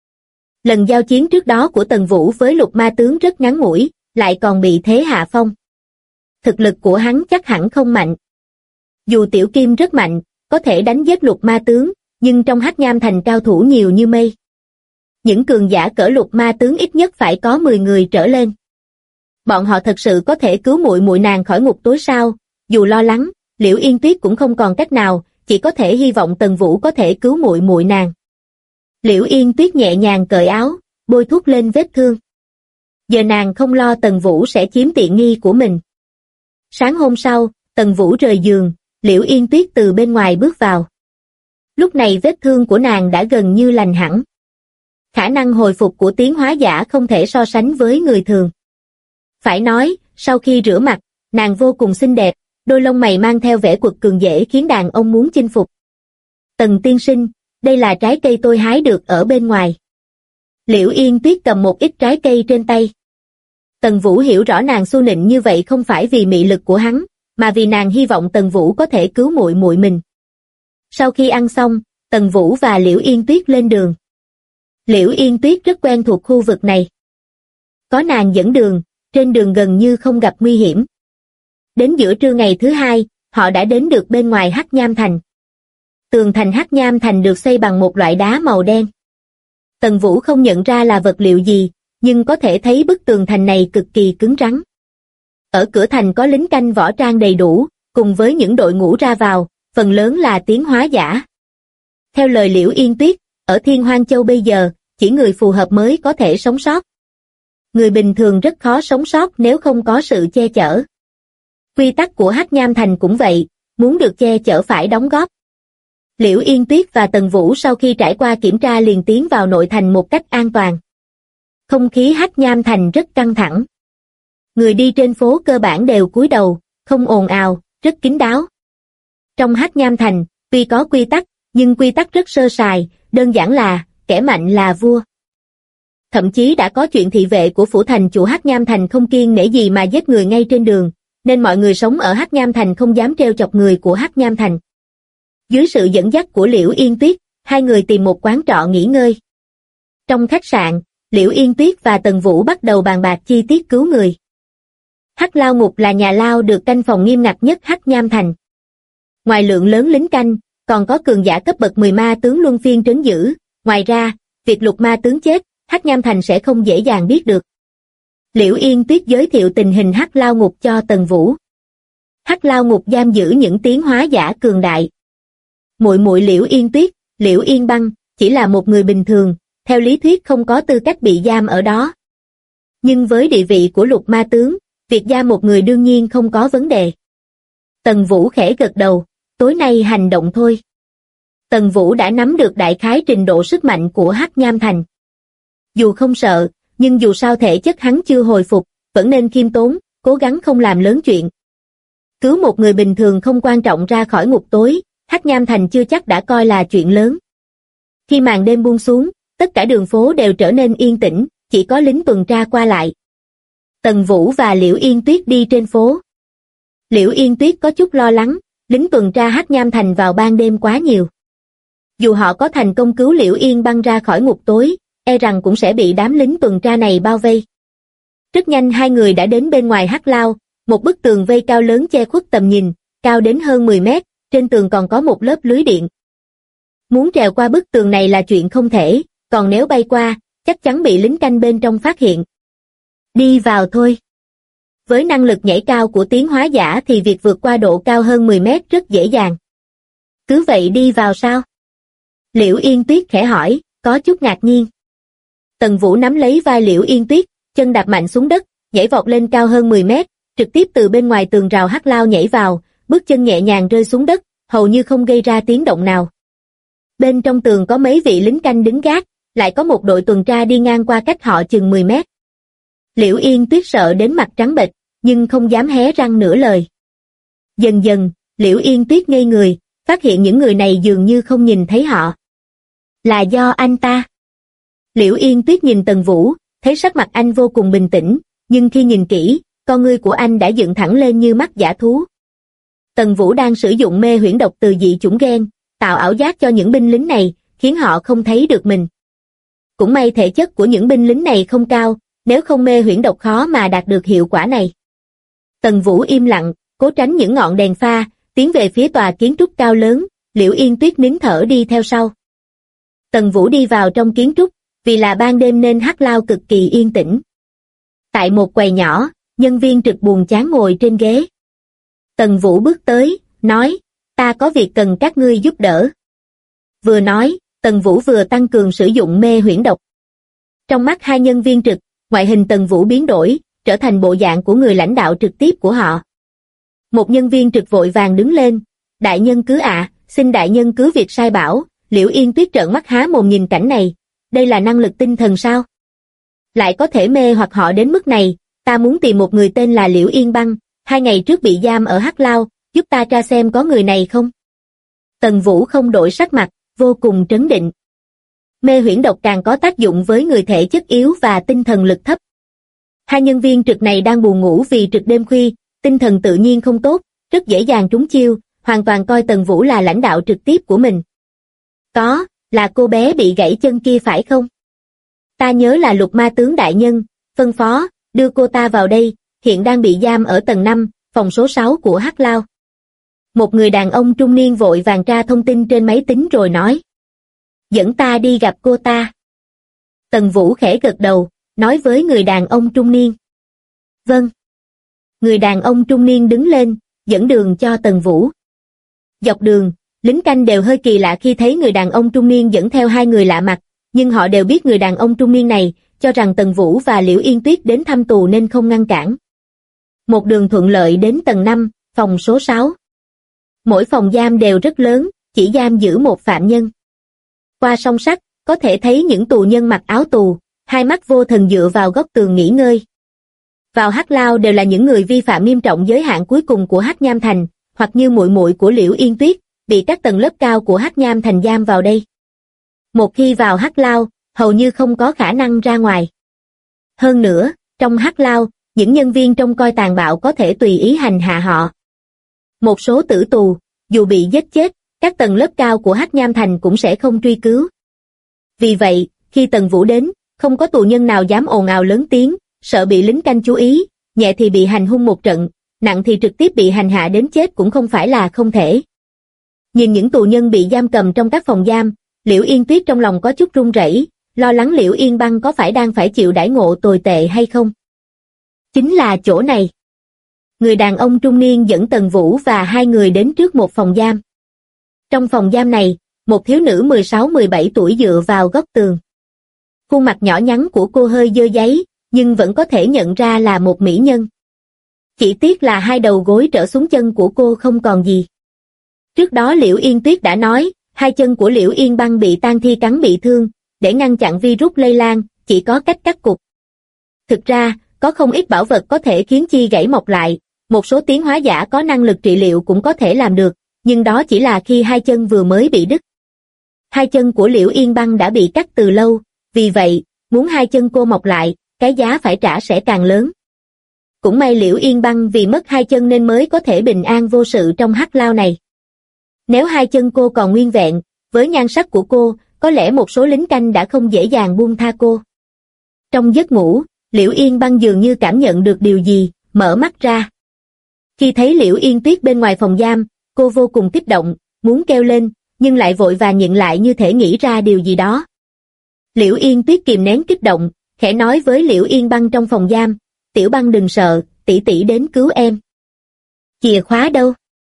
[SPEAKER 2] Lần giao chiến trước đó của Tần Vũ với Lục Ma Tướng rất ngắn ngủi, lại còn bị thế hạ phong. Thực lực của hắn chắc hẳn không mạnh. Dù Tiểu Kim rất mạnh, có thể đánh giết Lục Ma Tướng, nhưng trong Hắc Nham Thành cao thủ nhiều như mây. Những cường giả cỡ Lục Ma Tướng ít nhất phải có 10 người trở lên. Bọn họ thật sự có thể cứu muội muội nàng khỏi ngục tối sao? Dù lo lắng, Liễu Yên Tuyết cũng không còn cách nào, chỉ có thể hy vọng Tần Vũ có thể cứu muội muội nàng. Liễu Yên Tuyết nhẹ nhàng cởi áo, bôi thuốc lên vết thương. Giờ nàng không lo Tần Vũ sẽ chiếm tiện nghi của mình. Sáng hôm sau, Tần Vũ rời giường, Liễu Yên Tuyết từ bên ngoài bước vào. Lúc này vết thương của nàng đã gần như lành hẳn. Khả năng hồi phục của tiến hóa giả không thể so sánh với người thường. Phải nói, sau khi rửa mặt, nàng vô cùng xinh đẹp, đôi lông mày mang theo vẻ quật cường dễ khiến đàn ông muốn chinh phục. Tần tiên sinh, đây là trái cây tôi hái được ở bên ngoài. Liễu Yên Tuyết cầm một ít trái cây trên tay. Tần Vũ hiểu rõ nàng xu nịnh như vậy không phải vì mị lực của hắn, mà vì nàng hy vọng Tần Vũ có thể cứu muội muội mình. Sau khi ăn xong, Tần Vũ và Liễu Yên Tuyết lên đường. Liễu Yên Tuyết rất quen thuộc khu vực này. Có nàng dẫn đường, trên đường gần như không gặp nguy hiểm. Đến giữa trưa ngày thứ hai, họ đã đến được bên ngoài Hắc Nham Thành. Tường thành Hắc Nham Thành được xây bằng một loại đá màu đen. Tần Vũ không nhận ra là vật liệu gì, nhưng có thể thấy bức tường thành này cực kỳ cứng rắn. Ở cửa thành có lính canh võ trang đầy đủ, cùng với những đội ngũ ra vào, phần lớn là tiến hóa giả. Theo lời Liễu Yên Tuyết, ở Thiên Hoang Châu bây giờ, chỉ người phù hợp mới có thể sống sót. Người bình thường rất khó sống sót nếu không có sự che chở. Quy tắc của Hắc Nham Thành cũng vậy, muốn được che chở phải đóng góp. Liễu Yên Tuyết và Tần Vũ sau khi trải qua kiểm tra liền tiến vào nội thành một cách an toàn. Không khí Hắc Nham Thành rất căng thẳng. Người đi trên phố cơ bản đều cúi đầu, không ồn ào, rất kín đáo. Trong Hắc Nham Thành, tuy có quy tắc, nhưng quy tắc rất sơ sài, đơn giản là, kẻ mạnh là vua. Thậm chí đã có chuyện thị vệ của phủ thành chủ Hắc Nham Thành không kiêng nể gì mà giết người ngay trên đường, nên mọi người sống ở Hắc Nham Thành không dám trêu chọc người của Hắc Nham Thành. Dưới sự dẫn dắt của Liễu Yên Tuyết, hai người tìm một quán trọ nghỉ ngơi. Trong khách sạn, Liễu Yên Tuyết và Tần Vũ bắt đầu bàn bạc chi tiết cứu người. Hắc Lao Ngục là nhà lao được canh phòng nghiêm ngặt nhất Hắc Nham Thành. Ngoài lượng lớn lính canh, còn có cường giả cấp bậc 10 ma tướng luân phiên trấn giữ. Ngoài ra, việc lục ma tướng chết, Hắc Nham Thành sẽ không dễ dàng biết được. Liễu Yên Tuyết giới thiệu tình hình Hắc Lao Ngục cho Tần Vũ. Hắc Lao Ngục giam giữ những tiến hóa giả cường đại. Muội muội Liễu Yên Tuyết, Liễu Yên Băng, chỉ là một người bình thường, theo lý thuyết không có tư cách bị giam ở đó. Nhưng với địa vị của lục ma tướng, việc giam một người đương nhiên không có vấn đề. Tần Vũ khẽ gật đầu, tối nay hành động thôi. Tần Vũ đã nắm được đại khái trình độ sức mạnh của Hắc Nham Thành. Dù không sợ, nhưng dù sao thể chất hắn chưa hồi phục, vẫn nên khiêm tốn, cố gắng không làm lớn chuyện. Cứu một người bình thường không quan trọng ra khỏi ngục tối, Hắc Nham Thành chưa chắc đã coi là chuyện lớn. Khi màn đêm buông xuống, tất cả đường phố đều trở nên yên tĩnh, chỉ có lính tuần tra qua lại. Tần Vũ và Liễu Yên Tuyết đi trên phố. Liễu Yên Tuyết có chút lo lắng, lính tuần tra Hắc Nham Thành vào ban đêm quá nhiều. Dù họ có thành công cứu Liễu Yên Băng ra khỏi ngục tối, e rằng cũng sẽ bị đám lính tuần tra này bao vây. Rất nhanh hai người đã đến bên ngoài Hắc Lao, một bức tường vây cao lớn che khuất tầm nhìn, cao đến hơn 10 mét, trên tường còn có một lớp lưới điện. Muốn trèo qua bức tường này là chuyện không thể, còn nếu bay qua, chắc chắn bị lính canh bên trong phát hiện. Đi vào thôi. Với năng lực nhảy cao của tiến hóa giả thì việc vượt qua độ cao hơn 10 mét rất dễ dàng. Cứ vậy đi vào sao? Liễu Yên Tuyết khẽ hỏi, có chút ngạc nhiên. Tần Vũ nắm lấy vai Liễu Yên Tuyết, chân đạp mạnh xuống đất, nhảy vọt lên cao hơn 10 mét, trực tiếp từ bên ngoài tường rào Hắc Lao nhảy vào, bước chân nhẹ nhàng rơi xuống đất, hầu như không gây ra tiếng động nào. Bên trong tường có mấy vị lính canh đứng gác, lại có một đội tuần tra đi ngang qua cách họ chừng 10 mét. Liễu Yên Tuyết sợ đến mặt trắng bệch, nhưng không dám hé răng nửa lời. Dần dần, Liễu Yên Tuyết ngây người, phát hiện những người này dường như không nhìn thấy họ. Là do anh ta. Liễu Yên Tuyết nhìn Tần Vũ, thấy sắc mặt anh vô cùng bình tĩnh, nhưng khi nhìn kỹ, con ngươi của anh đã dựng thẳng lên như mắt dã thú. Tần Vũ đang sử dụng mê huyễn độc từ dị chủng gen, tạo ảo giác cho những binh lính này, khiến họ không thấy được mình. Cũng may thể chất của những binh lính này không cao, nếu không mê huyễn độc khó mà đạt được hiệu quả này. Tần Vũ im lặng, cố tránh những ngọn đèn pha, tiến về phía tòa kiến trúc cao lớn, Liễu Yên Tuyết nín thở đi theo sau. Tần Vũ đi vào trong kiến trúc, vì là ban đêm nên Hắc Lao cực kỳ yên tĩnh. Tại một quầy nhỏ, nhân viên trực buồn chán ngồi trên ghế. Tần Vũ bước tới, nói, ta có việc cần các ngươi giúp đỡ. Vừa nói, Tần Vũ vừa tăng cường sử dụng mê huyễn độc. Trong mắt hai nhân viên trực, ngoại hình Tần Vũ biến đổi, trở thành bộ dạng của người lãnh đạo trực tiếp của họ. Một nhân viên trực vội vàng đứng lên, đại nhân cứ xin đại nhân cứ việc sai bảo. Liễu Yên Tuyết trợn mắt há mồm nhìn cảnh này, đây là năng lực tinh thần sao? Lại có thể mê hoặc họ đến mức này, ta muốn tìm một người tên là Liễu Yên Băng, 2 ngày trước bị giam ở Hắc Lao, giúp ta tra xem có người này không. Tần Vũ không đổi sắc mặt, vô cùng trấn định. Mê huyễn độc càng có tác dụng với người thể chất yếu và tinh thần lực thấp. 2 nhân viên trực này đang buồn ngủ vì trực đêm khuya, tinh thần tự nhiên không tốt, rất dễ dàng trúng chiêu, hoàn toàn coi Tần Vũ là lãnh đạo trực tiếp của mình. Có, là cô bé bị gãy chân kia phải không? Ta nhớ là Lục Ma tướng đại nhân, phân phó, đưa cô ta vào đây, hiện đang bị giam ở tầng 5, phòng số 6 của Hắc Lao. Một người đàn ông trung niên vội vàng tra thông tin trên máy tính rồi nói. Dẫn ta đi gặp cô ta. Tần Vũ khẽ gật đầu, nói với người đàn ông trung niên. Vâng. Người đàn ông trung niên đứng lên, dẫn đường cho Tần Vũ. Dọc đường, lính canh đều hơi kỳ lạ khi thấy người đàn ông trung niên dẫn theo 2 người lạ mặt, nhưng họ đều biết người đàn ông trung niên này, cho rằng Tần Vũ và Liễu Yên Tuyết đến thăm tù nên không ngăn cản. Một đường thuận lợi đến tầng 5, phòng số 6. Mỗi phòng giam đều rất lớn, chỉ giam giữ một phạm nhân. Qua song sắt, có thể thấy những tù nhân mặc áo tù, hai mắt vô thần dựa vào góc tường nghỉ ngơi. Vào Hắc Lao đều là những người vi phạm nghiêm trọng giới hạn cuối cùng của Hắc Nham Thành, hoặc như muội muội của Liễu Yên Tuyết, bị các tầng lớp cao của Hắc Nham Thành giam vào đây. Một khi vào Hắc Lao, hầu như không có khả năng ra ngoài. Hơn nữa, trong Hắc Lao, những nhân viên trông coi tàn bạo có thể tùy ý hành hạ họ. Một số tử tù, dù bị giết chết, các tầng lớp cao của Hắc Nham Thành cũng sẽ không truy cứu. Vì vậy, khi Tần Vũ đến, không có tù nhân nào dám ồn ào lớn tiếng, sợ bị lính canh chú ý, nhẹ thì bị hành hung một trận, nặng thì trực tiếp bị hành hạ đến chết cũng không phải là không thể. Nhìn những tù nhân bị giam cầm trong các phòng giam, Liễu Yên Tuyết trong lòng có chút run rẩy, lo lắng Liễu Yên Băng có phải đang phải chịu đãi ngộ tồi tệ hay không. Chính là chỗ này. Người đàn ông trung niên dẫn Tần Vũ và 2 người đến trước một phòng giam. Trong phòng giam này, một thiếu nữ 16-17 tuổi dựa vào góc tường. Khuôn mặt nhỏ nhắn của cô hơi dơ dáy, nhưng vẫn có thể nhận ra là một mỹ nhân. Chỉ tiếc là 2 đầu gối trở xuống chân của cô không còn gì. Trước đó Liễu Yên Tuyết đã nói, 2 chân của Liễu Yên Băng bị tang thi cắn bị thương, để ngăn chặn virus lây lan, chỉ có cách cắt cụt. Thực ra, có không ít bảo vật có thể khiến chi gãy mọc lại, một số tiến hóa giả có năng lực trị liệu cũng có thể làm được, nhưng đó chỉ là khi 2 chân vừa mới bị đứt. 2 chân của Liễu Yên Băng đã bị cắt từ lâu, vì vậy, muốn 2 chân cô mọc lại, cái giá phải trả sẽ càng lớn. Cũng may Liễu Yên Băng vì mất 2 chân nên mới có thể bình an vô sự trong Hắc Lao này. Nếu 2 chân cô còn nguyên vẹn, với nhan sắc của cô, có lẽ một số lính canh đã không dễ dàng buông tha cô. Trong giấc ngủ, Liễu Yên Băng dường như cảm nhận được điều gì, mở mắt ra. Khi thấy Liễu Yên Tuyết bên ngoài phòng giam, cô vô cùng kích động, muốn kêu lên, nhưng lại vội vàng nhịn lại như thể nghĩ ra điều gì đó. Liễu Yên Tuyết kìm nén kích động, khẽ nói với Liễu Yên Băng trong phòng giam, "Tiểu Băng đừng sợ, tỷ tỷ đến cứu em." "Chìa khóa đâu?"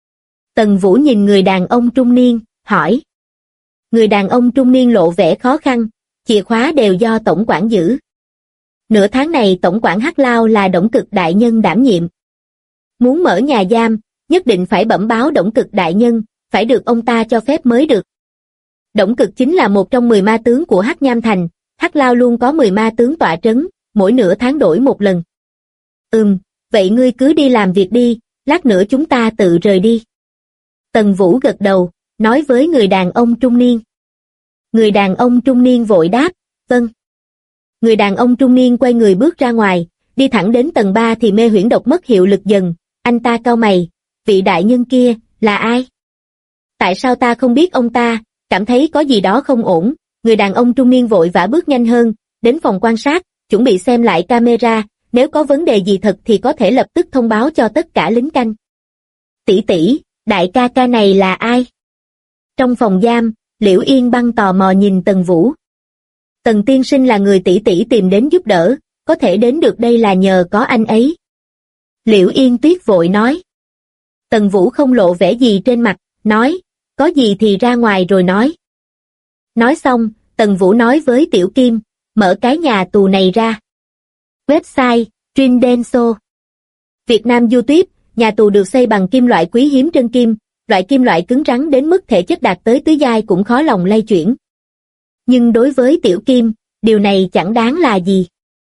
[SPEAKER 2] Tần Vũ nhìn người đàn ông trung niên, hỏi. Người đàn ông trung niên lộ vẻ khó khăn, "Chìa khóa đều do tổng quản giữ. Nửa tháng này tổng quản Hắc Lao là Đổng Cực đại nhân đảm nhiệm. Muốn mở nhà giam, nhất định phải bẩm báo Đổng Cực đại nhân, phải được ông ta cho phép mới được. Đổng Cực chính là một trong 10 ma tướng của Hắc Nham Thành, Hắc Lao luôn có 10 ma tướng tọa trấn, mỗi nửa tháng đổi một lần." Vậy ngươi cứ đi làm việc đi, lát nữa chúng ta tự rời đi." Tần Vũ gật đầu, nói với người đàn ông trung niên. Người đàn ông trung niên vội đáp, "Vâng." Người đàn ông trung niên quay người bước ra ngoài, đi thẳng đến tầng 3 thì mê huyễn độc mất hiệu lực dần, anh ta cau mày, "Vị đại nhân kia, là ai? Tại sao ta không biết ông ta?" Cảm thấy có gì đó không ổn, người đàn ông trung niên vội vã bước nhanh hơn, đến phòng quan sát, chuẩn bị xem lại camera, nếu có vấn đề gì thật thì có thể lập tức thông báo cho tất cả lính canh. "Tỷ tỷ, đại ca ca này là ai?" Trong phòng giam, Liễu Yên Băng tò mò nhìn Tần Vũ. "Tần tiên sinh là người tỷ tỷ tìm đến giúp đỡ, có thể đến được đây là nhờ có anh ấy." Liễu Yên Tuyết vội nói. Tần Vũ không lộ vẻ gì trên mặt, nói, "Có gì thì ra ngoài rồi nói." Nói xong, Tần Vũ nói với Tiểu Kim, "Mở cái nhà tù này ra." Website, Trindenso. Việt Nam YouTube, nhà tù được xây bằng kim loại quý hiếm trân kim, loại kim loại cứng rắn đến mức thể chất đạt tới tứ giai cũng khó lòng lay chuyển. Nhưng đối với Tiểu Kim, điều này chẳng đáng là gì.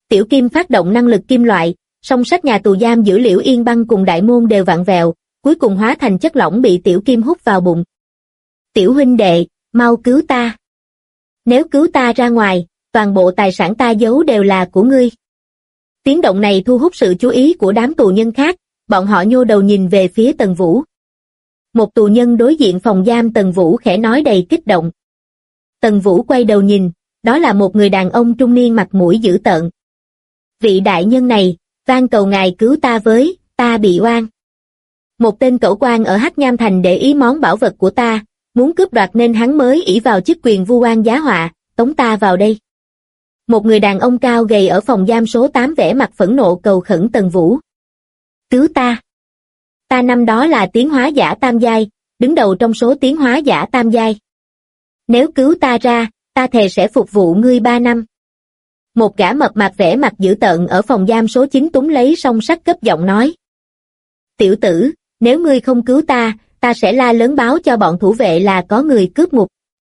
[SPEAKER 2] Tiểu Kim phát động năng lực kim loại, song sắt nhà tù giam giữ Liễu Yên Băng cùng đại môn đều vặn vẹo, cuối cùng hóa thành chất lỏng bị Tiểu Kim hút vào bụng. Tiểu huynh đệ, mau cứu ta. Nếu cứu ta ra ngoài, toàn bộ tài sản ta giấu đều là của ngươi. Tiếng động này thu hút sự chú ý của đám tù nhân khác, bọn họ nhô đầu nhìn về phía Tần Vũ. Một tù nhân đối diện phòng giam Tần Vũ khẽ nói đầy kích động. Tần Vũ quay đầu nhìn, đó là một người đàn ông trung niên mặt mũi dữ tợn. Vị đại nhân này, van cầu ngài cứu ta với, ta bị oan. Một tên cẩu quan ở Hắc Nham Thành để ý món bảo vật của ta, muốn cướp đoạt nên hắn mới ỷ vào chức quyền vu oan giá họa, tống ta vào đây. Một người đàn ông cao gầy ở phòng giam số 8 vẻ mặt phẫn nộ cầu khẩn Tần Vũ. Cứu ta. Ta năm đó là tiến hóa giả tam giai, đứng đầu trong số tiến hóa giả tam giai. Nếu cứu ta ra, ta thề sẽ phục vụ ngươi 3 năm. Một gã mập mạp vẻ mặt dữ tợn ở phòng giam số 9 túm lấy song sắt cấp giọng nói. Tiểu tử, nếu ngươi không cứu ta, ta sẽ la lớn báo cho bọn thủ vệ là có người cướp ngục.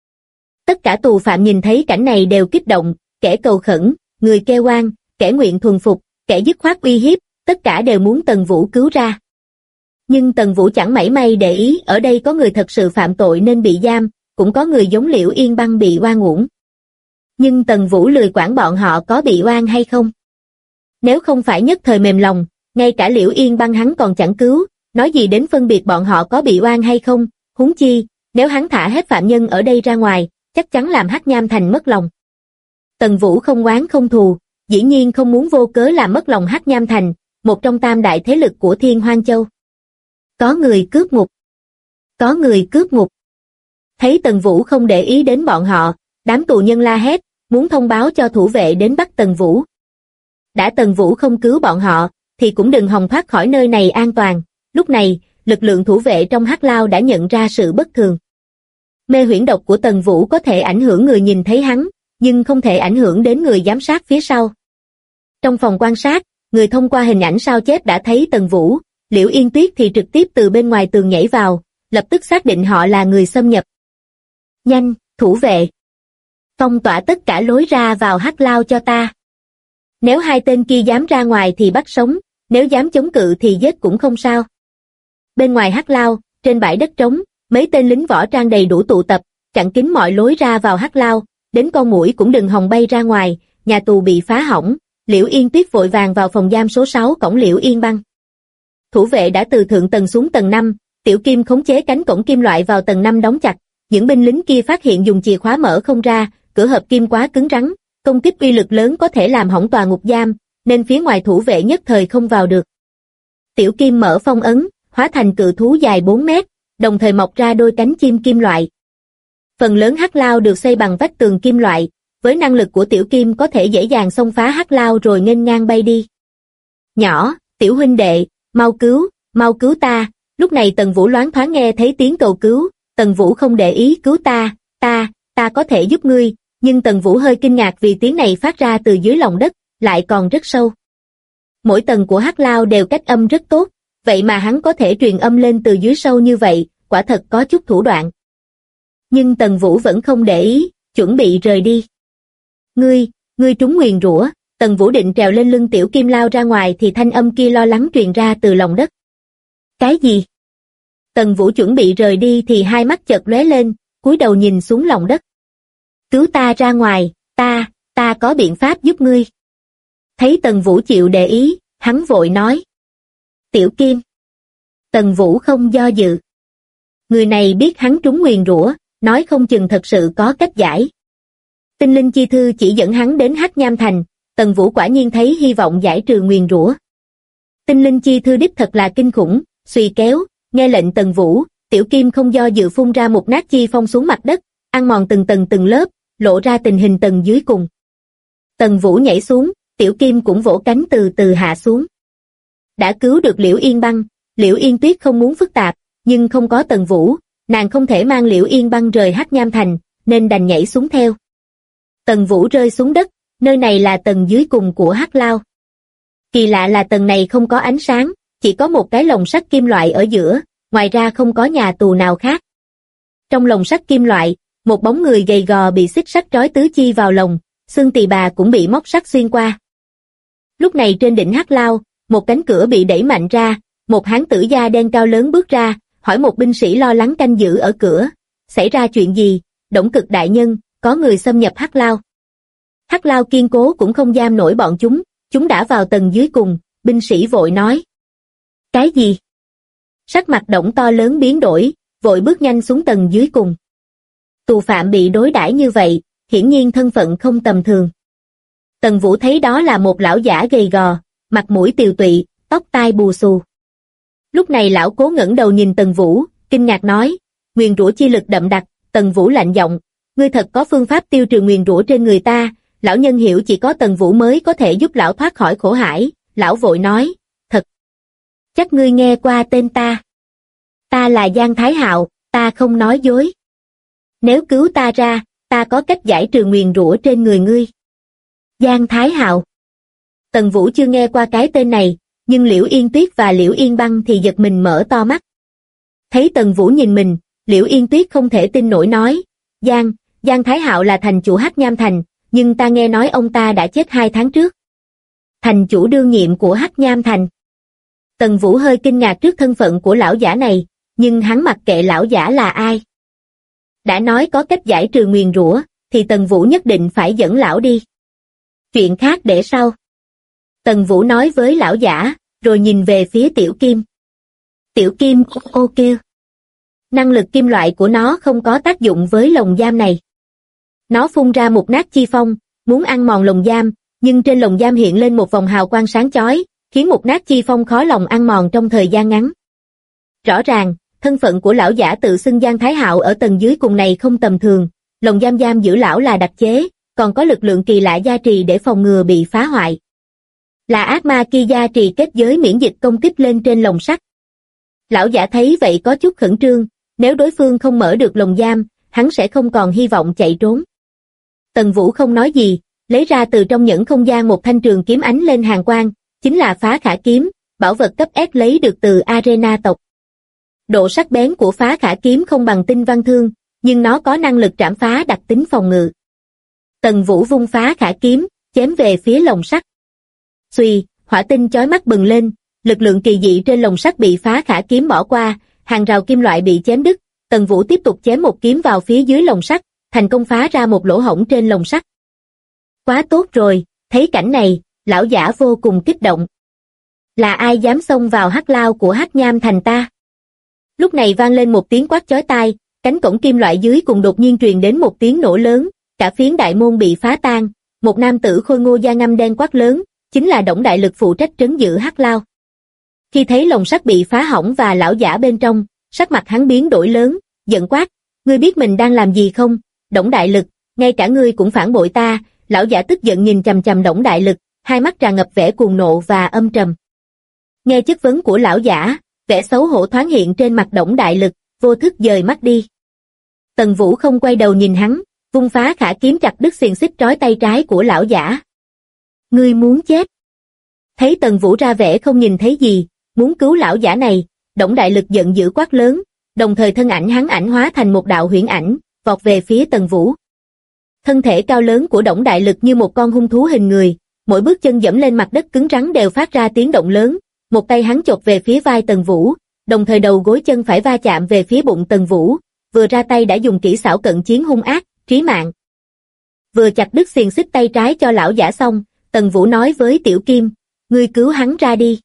[SPEAKER 2] Tất cả tù phạm nhìn thấy cảnh này đều kích động, kẻ cầu khẩn, người kêu oan, kẻ nguyện thuần phục, kẻ dứt khoát uy hiếp, tất cả đều muốn Tần Vũ cứu ra. Nhưng Tần Vũ chẳng mảy may để ý, ở đây có người thật sự phạm tội nên bị giam, cũng có người giống Liễu Yên Băng bị oan uổng. Nhưng Tần Vũ lười quản bọn họ có bị oan hay không. Nếu không phải nhất thời mềm lòng, ngay cả Liễu Yên Băng hắn còn chẳng cứu, nói gì đến phân biệt bọn họ có bị oan hay không, huống chi, nếu hắn thả hết phạm nhân ở đây ra ngoài, chắc chắn làm Hắc Nham Thành mất lòng. Tần Vũ không oán không thù, dĩ nhiên không muốn vô cớ làm mất lòng Hắc Nham Thành, một trong tam đại thế lực của Thiên Hoang Châu. Có người cướp ngục. Có người cướp ngục. Thấy Tần Vũ không để ý đến bọn họ, đám tù nhân la hét, muốn thông báo cho thủ vệ đến bắt Tần Vũ. Đã Tần Vũ không cứu bọn họ, thì cũng đừng hòng thoát khỏi nơi này an toàn. Lúc này, lực lượng thủ vệ trong Hắc Lao đã nhận ra sự bất thường. Mê huyễn độc của Tần Vũ có thể ảnh hưởng người nhìn thấy hắn, nhưng không thể ảnh hưởng đến người giám sát phía sau. Trong phòng quan sát, người thông qua hình ảnh sao chép đã thấy Tần Vũ, Liễu Yên Tuyết thì trực tiếp từ bên ngoài tường nhảy vào, lập tức xác định họ là người xâm nhập. Nhanh, thủ vệ! Phong tỏa tất cả lối ra vào Hắc Lao cho ta. Nếu hai tên kia dám ra ngoài thì bắt sống, nếu dám chống cự thì giết cũng không sao. Bên ngoài Hắc Lao, trên bãi đất trống, mấy tên lính võ trang đầy đủ tụ tập, chặn kín mọi lối ra vào Hắc Lao, đến con muỗi cũng đừng hòng bay ra ngoài, nhà tù bị phá hỏng. Liễu Yên Tuyết vội vàng vào phòng giam số 6 cổng Liễu Yên Băng. Thủ vệ đã từ thượng tầng xuống tầng 5, Tiểu Kim khống chế cánh cổng kim loại vào tầng 5 đóng chặt. Những binh lính kia phát hiện dùng chìa khóa mở không ra, cửa hợp kim quá cứng rắn, công kích uy lực lớn có thể làm hỏng tòa ngục giam, nên phía ngoài thủ vệ nhất thời không vào được. Tiểu Kim mở phong ấn, hóa thành cự thú dài 4 mét, đồng thời mọc ra đôi cánh chim kim loại. Phần lớn Hắc Lao được xây bằng vách tường kim loại, với năng lực của Tiểu Kim có thể dễ dàng xông phá Hắc Lao rồi nghênh ngang bay đi. Nhỏ, Tiểu huynh đệ, mau cứu ta. Lúc này Tần Vũ loáng thoáng nghe thấy tiếng cầu cứu. Tần Vũ không để ý, cứu ta có thể giúp ngươi, nhưng Tần Vũ hơi kinh ngạc vì tiếng này phát ra từ dưới lòng đất, lại còn rất sâu. Mỗi tầng của Hắc Lao đều cách âm rất tốt, vậy mà hắn có thể truyền âm lên từ dưới sâu như vậy, quả thật có chút thủ đoạn. Nhưng Tần Vũ vẫn không để ý, chuẩn bị rời đi. Ngươi trúng nguyền rủa. Tần Vũ định trèo lên lưng Tiểu Kim lao ra ngoài thì thanh âm kia lo lắng truyền ra từ lòng đất. Cái gì? Tần Vũ chuẩn bị rời đi thì hai mắt chợt lóe lên, cúi đầu nhìn xuống lòng đất. Cứu ta ra ngoài, ta có biện pháp giúp ngươi. Thấy Tần Vũ chịu để ý, hắn vội nói. Tiểu Kim. Tần Vũ không do dự. Người này biết hắn trúng nguyền rủa, nói không chừng thật sự có cách giải. Tinh linh chi thư chỉ dẫn hắn đến Hắc Nham Thành, Tần Vũ quả nhiên thấy hy vọng giải trừ nguyền rủa. Tinh linh chi thư đích thật là kinh khủng, xuy kéo, nghe lệnh Tần Vũ, Tiểu Kim không do dự phun ra một nát chi phong xuống mặt đất, ăn mòn từng tầng từng lớp, lộ ra tình hình tầng dưới cùng. Tần Vũ nhảy xuống, Tiểu Kim cũng vỗ cánh từ từ hạ xuống. Đã cứu được Liễu Yên Băng, Liễu Yên Tuyết không muốn phức tạp, nhưng không có Tần Vũ, nàng không thể mang Liễu Yên Băng rời Hắc Nham Thành, nên đành nhảy xuống theo. Tần Vũ rơi xuống đất, nơi này là tầng dưới cùng của Hắc Lao. Kỳ lạ là tầng này không có ánh sáng, chỉ có một cái lồng sắt kim loại ở giữa, ngoài ra không có nhà tù nào khác. Trong lồng sắt kim loại, một bóng người gầy gò bị xích sắt trói tứ chi vào lồng, xương tỳ bà cũng bị móc sắt xuyên qua. Lúc này trên đỉnh Hắc Lao, một cánh cửa bị đẩy mạnh ra, một hán tử da đen cao lớn bước ra, hỏi một binh sĩ lo lắng canh giữ ở cửa, xảy ra chuyện gì? Đổng Cực đại nhân, có người xâm nhập Hắc Lao. Hắc Lao kiên cố cũng không giam nổi bọn chúng đã vào tầng dưới cùng, binh sĩ vội nói. Cái gì? Sắc mặt Đổng to lớn biến đổi, vội bước nhanh xuống tầng dưới cùng. Tù phạm bị đối đãi như vậy, hiển nhiên thân phận không tầm thường. Tần Vũ thấy đó là một lão giả gầy gò, mặt mũi tiều tụy, tóc tai bù xù. Lúc này lão Cố ngẩng đầu nhìn Tần Vũ, kinh ngạc nói, nguyền rủa chi lực đậm đặc. Tần Vũ lạnh giọng, ngươi thật có phương pháp tiêu trừ nguyền rủa trên người ta? Lão nhân hiểu chỉ có Tần Vũ mới có thể giúp lão thoát khỏi khổ hải. Lão vội nói, thật. Chắc ngươi nghe qua tên ta. Ta là Giang Thái Hạo, ta không nói dối. Nếu cứu ta ra, ta có cách giải trừ nguyền rủa trên người ngươi. Giang Thái Hạo. Tần Vũ chưa nghe qua cái tên này, nhưng Liễu Yên Tuyết và Liễu Yên Băng thì giật mình mở to mắt. Thấy Tần Vũ nhìn mình, Liễu Yên Tuyết không thể tin nổi nói, Giang Thái Hạo là thành chủ Hắc Nham Thành, nhưng ta nghe nói ông ta đã chết 2 tháng trước. Thành chủ đương nhiệm của Hắc Nham Thành. Tần Vũ hơi kinh ngạc trước thân phận của lão giả này, nhưng hắn mặc kệ lão giả là ai. Đã nói có cách giải trừ nguyền rủa, thì Tần Vũ nhất định phải dẫn lão đi. Chuyện khác để sau. Tần Vũ nói với lão giả, rồi nhìn về phía Tiểu Kim. Tiểu Kim ô kêu. Năng lực kim loại của nó không có tác dụng với lồng giam này. Nó phun ra một nát chi phong, muốn ăn mòn lồng giam, nhưng trên lồng giam hiện lên một vòng hào quang sáng chói, khiến một nát chi phong khó lòng ăn mòn trong thời gian ngắn. Rõ ràng, thân phận của lão giả tự xưng Giang Thái Hạo ở tầng dưới cùng này không tầm thường, lồng giam giam giữ lão là đặc chế, còn có lực lượng kỳ lạ gia trì để phòng ngừa bị phá hoại. Là ác ma kia gia trì kết giới miễn dịch công kích lên trên lồng sắt. Lão giả thấy vậy có chút khẩn trương, nếu đối phương không mở được lồng giam, hắn sẽ không còn hy vọng chạy trốn. Tần Vũ không nói gì, lấy ra từ trong nhẫn không gian một thanh trường kiếm ánh lên hàn quang, chính là Phá Khả kiếm, bảo vật cấp S lấy được từ Arena tộc. Độ sắc bén của Phá Khả kiếm không bằng Tinh Văn thương, nhưng nó có năng lực trảm phá đặc tính phòng ngự. Tần Vũ vung Phá Khả kiếm, chém về phía lồng sắt. Xuy, hỏa tinh chói mắt bừng lên, lực lượng kỳ dị trên lồng sắt bị Phá Khả kiếm bỏ qua, hàng rào kim loại bị chém đứt. Tần Vũ tiếp tục chém một kiếm vào phía dưới lồng sắt, thành công phá ra một lỗ hổng trên lồng sắt. Quá tốt rồi, thấy cảnh này, lão giả vô cùng kích động. Là ai dám xông vào Hắc Lao của Hắc Nham Thành ta? Lúc này vang lên một tiếng quát chói tai, cánh cổng kim loại dưới cùng đột nhiên truyền đến một tiếng nổ lớn, cả phiến đại môn bị phá tan, một nam tử khôi ngô da ngăm đen quát lớn, chính là Đổng Đại Lực phụ trách trấn giữ Hắc Lao. Khi thấy lồng sắt bị phá hỏng và lão giả bên trong, sắc mặt hắn biến đổi lớn, giận quát, ngươi biết mình đang làm gì không? Đổng Đại Lực, ngay cả ngươi cũng phản bội ta. Lão giả tức giận nhìn chằm chằm Đổng Đại Lực, hai mắt tràn ngập vẻ cuồng nộ và âm trầm. Nghe chất vấn của lão giả, vẻ xấu hổ thoáng hiện trên mặt Đổng Đại Lực, vô thức dời mắt đi. Tần Vũ không quay đầu nhìn hắn, vung Phá Khả kiếm chặt đứt xiềng xích trói tay trái của lão giả. Ngươi muốn chết? Thấy Tần Vũ ra vẻ không nhìn thấy gì, muốn cứu lão giả này, Đổng Đại Lực giận dữ quát lớn, đồng thời thân ảnh hắn ảnh hóa thành một đạo huyễn ảnh, vọt về phía Tần Vũ. Thân thể cao lớn của Đổng Đại Lực như một con hung thú hình người, mỗi bước chân dẫm lên mặt đất cứng rắn đều phát ra tiếng động lớn, một tay hắn chộp về phía vai Tần Vũ, đồng thời đầu gối chân phải va chạm về phía bụng Tần Vũ, vừa ra tay đã dùng kỹ xảo cận chiến hung ác, trí mạng. Vừa chặt đứt xiềng xích tay trái cho lão giả xong, Tần Vũ nói với Tiểu Kim, ngươi cứu hắn ra đi.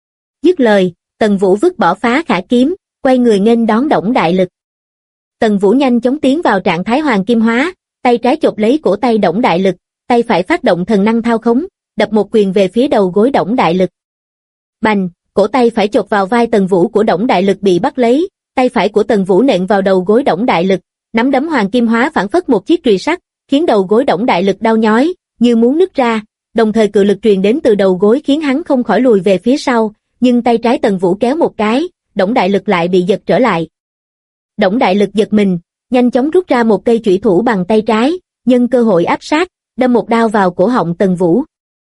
[SPEAKER 2] Dứt lời, Tần Vũ vứt bỏ Phá Khả kiếm, quay người nghênh đón Đổng Đại Lực. Tần Vũ nhanh chóng tiến vào trạng thái hoàng kim hóa, tay trái chộp lấy cổ tay Đổng Đại Lực, tay phải phát động thần năng thao khống, đập một quyền về phía đầu gối Đổng Đại Lực. Bành, cổ tay phải chộp vào vai Tần Vũ của Đổng Đại Lực bị bắt lấy, tay phải của Tần Vũ nện vào đầu gối Đổng Đại Lực, nắm đấm hoàng kim hóa phảng phất một chiếc chùy sắt, khiến đầu gối Đổng Đại Lực đau nhói, như muốn nứt ra, đồng thời cự lực truyền đến từ đầu gối khiến hắn không khỏi lùi về phía sau, nhưng tay trái Tần Vũ kéo một cái, Đổng Đại Lực lại bị giật trở lại. Đổng Đại Lực giật mình, nhanh chóng rút ra một cây chủy thủ bằng tay trái, nhân cơ hội áp sát, đâm một đao vào cổ họng Tần Vũ.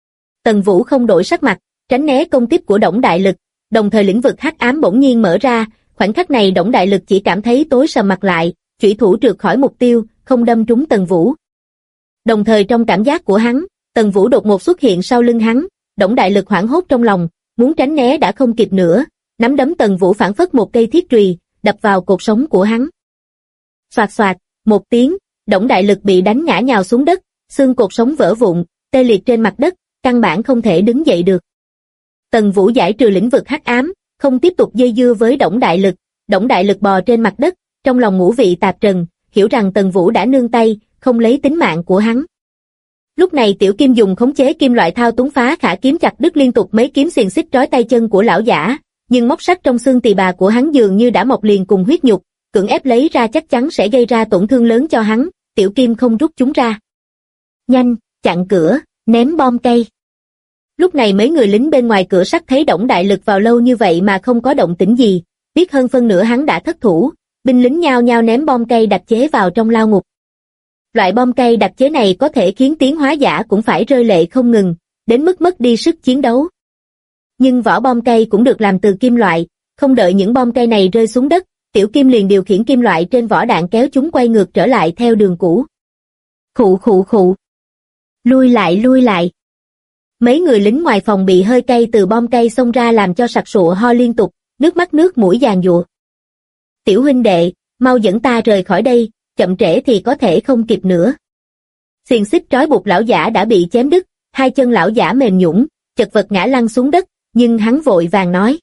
[SPEAKER 2] Tần Vũ không đổi sắc mặt, tránh né công kích của Đổng Đại Lực, đồng thời lĩnh vực hắc ám bỗng nhiên mở ra, khoảnh khắc này Đổng Đại Lực chỉ cảm thấy tối sầm mặt lại, chủy thủ trượt khỏi mục tiêu, không đâm trúng Tần Vũ. Đồng thời trong cảm giác của hắn, Tần Vũ đột ngột xuất hiện sau lưng hắn, Đổng Đại Lực hoảng hốt trong lòng, muốn tránh né đã không kịp nữa, nắm đấm Tần Vũ phảng phất một cây thiết chùy, đập vào cột sống của hắn. Xoạt xoạt, một tiếng, Đổng Đại Lực bị đánh ngã nhào xuống đất, xương cột sống vỡ vụn, tê liệt trên mặt đất, căn bản không thể đứng dậy được. Tần Vũ giải trừ lĩnh vực hắc ám, không tiếp tục dây dưa với Đổng Đại Lực. Đổng Đại Lực bò trên mặt đất, trong lòng ngũ vị tạp trần, hiểu rằng Tần Vũ đã nương tay, không lấy tính mạng của hắn. Lúc này Tiểu Kim dùng khống chế kim loại thao túng phá khả kiếm chặt đứt liên tục mấy kiếm xiềng xích trói tay chân của lão giả, nhưng móc sắt trong xương tỳ bà của hắn dường như đã mọc liền cùng huyết nhục, cưỡng ép lấy ra chắc chắn sẽ gây ra tổn thương lớn cho hắn. Tiểu Kim không rút chúng ra. Nhanh, chặn cửa, ném bom cây. Lúc này mấy người lính bên ngoài cửa sắt thấy Đổng Đại Lực vào lâu như vậy mà không có động tĩnh gì, biết hơn phân nửa hắn đã thất thủ, binh lính nhao nhao ném bom cây đặc chế vào trong lao ngục. Loại bom cây đặc chế này có thể khiến tiến hóa giả cũng phải rơi lệ không ngừng, đến mức mất đi sức chiến đấu. Nhưng vỏ bom cây cũng được làm từ kim loại, không đợi những bom cây này rơi xuống đất, Tiểu Kim liền điều khiển kim loại trên vỏ đạn kéo chúng quay ngược trở lại theo đường cũ. Khụ khụ khụ. Lui lại. Mấy người lính ngoài phòng bị hơi cay từ bom cây xông ra làm cho sặc sụa ho liên tục, nước mắt nước mũi giàn giụa. Tiểu huynh đệ, mau dẫn ta rời khỏi đây, chậm trễ thì có thể không kịp nữa. Xiềng xích trói buộc lão giả đã bị chém đứt, hai chân lão giả mềm nhũn, chật vật ngã lăn xuống đất, nhưng hắn vội vàng nói.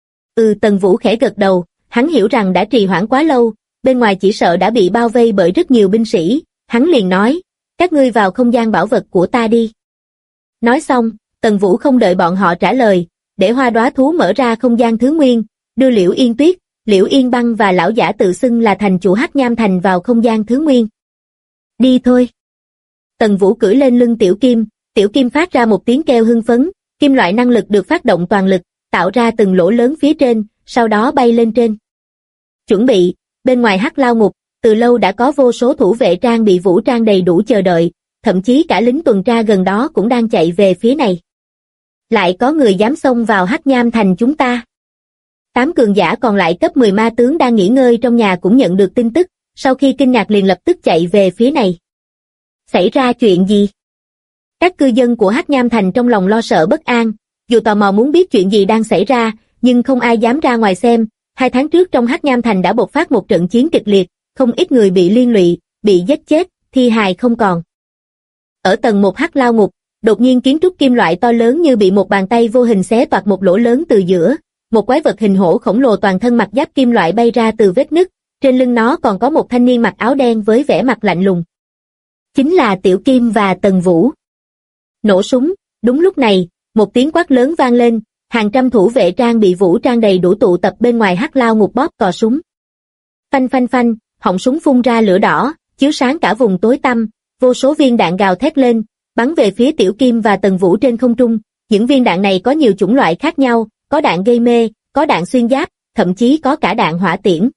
[SPEAKER 2] Tần Vũ khẽ gật đầu, hắn hiểu rằng đã trì hoãn quá lâu, bên ngoài chỉ sợ đã bị bao vây bởi rất nhiều binh sĩ, hắn liền nói, các ngươi vào không gian bảo vật của ta đi. Nói xong, Tần Vũ không đợi bọn họ trả lời, để Hoa Đóa Thú mở ra không gian thứ nguyên, đưa Liễu Yên Tuyết, Liễu Yên Băng và lão giả tự xưng là thành chủ Hắc Nham Thành vào không gian thứ nguyên. Đi thôi. Tần Vũ cưỡi lên lưng Tiểu Kim phát ra một tiếng kêu hưng phấn, kim loại năng lực được phát động toàn lực, tạo ra từng lỗ lớn phía trên, sau đó bay lên trên. Chuẩn bị, bên ngoài Hắc Lao Ngục, từ lâu đã có vô số thủ vệ trang bị vũ trang đầy đủ chờ đợi, thậm chí cả lính tuần tra gần đó cũng đang chạy về phía này. Lại có người dám xông vào Hắc Nham Thành chúng ta. 8 cường giả còn lại cấp 10 ma tướng đang nghỉ ngơi trong nhà cũng nhận được tin tức, sau khi kinh ngạc liền lập tức chạy về phía này. Xảy ra chuyện gì? Các cư dân của Hắc Nham Thành trong lòng lo sợ bất an, dù tò mò muốn biết chuyện gì đang xảy ra, nhưng không ai dám ra ngoài xem. 2 tháng trước trong Hắc Nham Thành đã bộc phát một trận chiến kịch liệt, không ít người bị liên lụy, bị giết chết, thi hài không còn. Ở tầng 1 Hắc Lao Ngục, đột nhiên kiến trúc kim loại to lớn như bị một bàn tay vô hình xé toạc một lỗ lớn từ giữa, một quái vật hình hổ khổng lồ toàn thân mặc giáp kim loại bay ra từ vết nứt, trên lưng nó còn có một thanh niên mặc áo đen với vẻ mặt lạnh lùng. Chính là Tiểu Kim và Tần Vũ. Nổ súng, đúng lúc này, một tiếng quát lớn vang lên, hàng trăm thủ vệ trang bị vũ trang đầy đủ tụ tập bên ngoài Hắc Lao Ngục bóp cò súng. Phanh phanh phanh, họng súng phun ra lửa đỏ, chiếu sáng cả vùng tối tăm, vô số viên đạn gào thét lên, bắn về phía Tiểu Kim và Tần Vũ trên không trung. Những viên đạn này có nhiều chủng loại khác nhau, có đạn gây mê, có đạn xuyên giáp, thậm chí có cả đạn hỏa tiễn.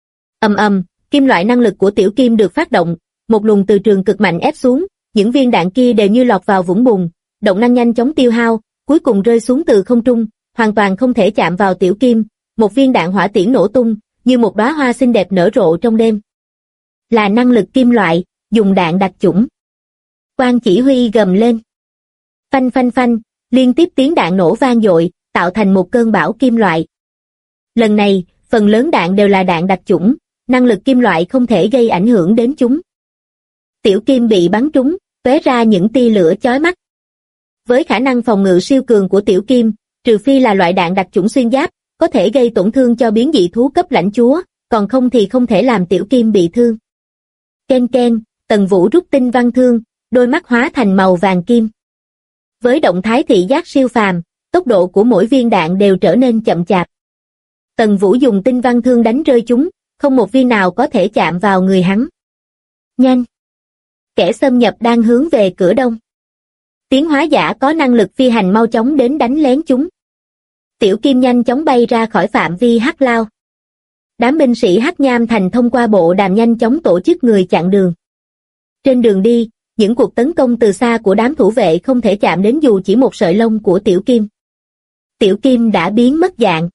[SPEAKER 2] Ầm ầm, kim loại năng lực của Tiểu Kim được phát động, một luồng từ trường cực mạnh ép xuống, những viên đạn kia đều như lọt vào vũng bùn, động năng nhanh chóng tiêu hao, cuối cùng rơi xuống từ không trung, hoàn toàn không thể chạm vào Tiểu Kim. Một viên đạn hỏa tiễn nổ tung, như một đóa hoa xinh đẹp nở rộ trong đêm. Là năng lực kim loại, dùng đạn đặc chủng. Quan chỉ huy gầm lên. Phanh phanh phanh, liên tiếp tiếng đạn nổ vang dội, tạo thành một cơn bão kim loại. Lần này, phần lớn đạn đều là đạn đặc chủng, năng lực kim loại không thể gây ảnh hưởng đến chúng. Tiểu Kim bị bắn trúng, tóe ra những tia lửa chói mắt. Với khả năng phòng ngự siêu cường của Tiểu Kim, trừ phi là loại đạn đặc chủng xuyên giáp, có thể gây tổn thương cho biến dị thú cấp lãnh chúa, còn không thì không thể làm Tiểu Kim bị thương. Ken ken, Tần Vũ rút tinh văn thương, đôi mắt hóa thành màu vàng kim. Với động thái thị giác siêu phàm, tốc độ của mỗi viên đạn đều trở nên chậm chạp. Tần Vũ dùng tinh văn thương đánh rơi chúng, không một viên nào có thể chạm vào người hắn. Nhanh! Kẻ xâm nhập đang hướng về cửa đông. Tiến hóa giả có năng lực phi hành mau chóng đến đánh lén chúng. Tiểu Kim nhanh chóng bay ra khỏi phạm vi Hắc Lao. Đám binh sĩ Hắc Nham Thành thông qua bộ đàm nhanh chóng tổ chức người chặn đường. Trên đường đi, những cuộc tấn công từ xa của đám thủ vệ không thể chạm đến dù chỉ một sợi lông của Tiểu Kim. Tiểu Kim đã biến mất dạng.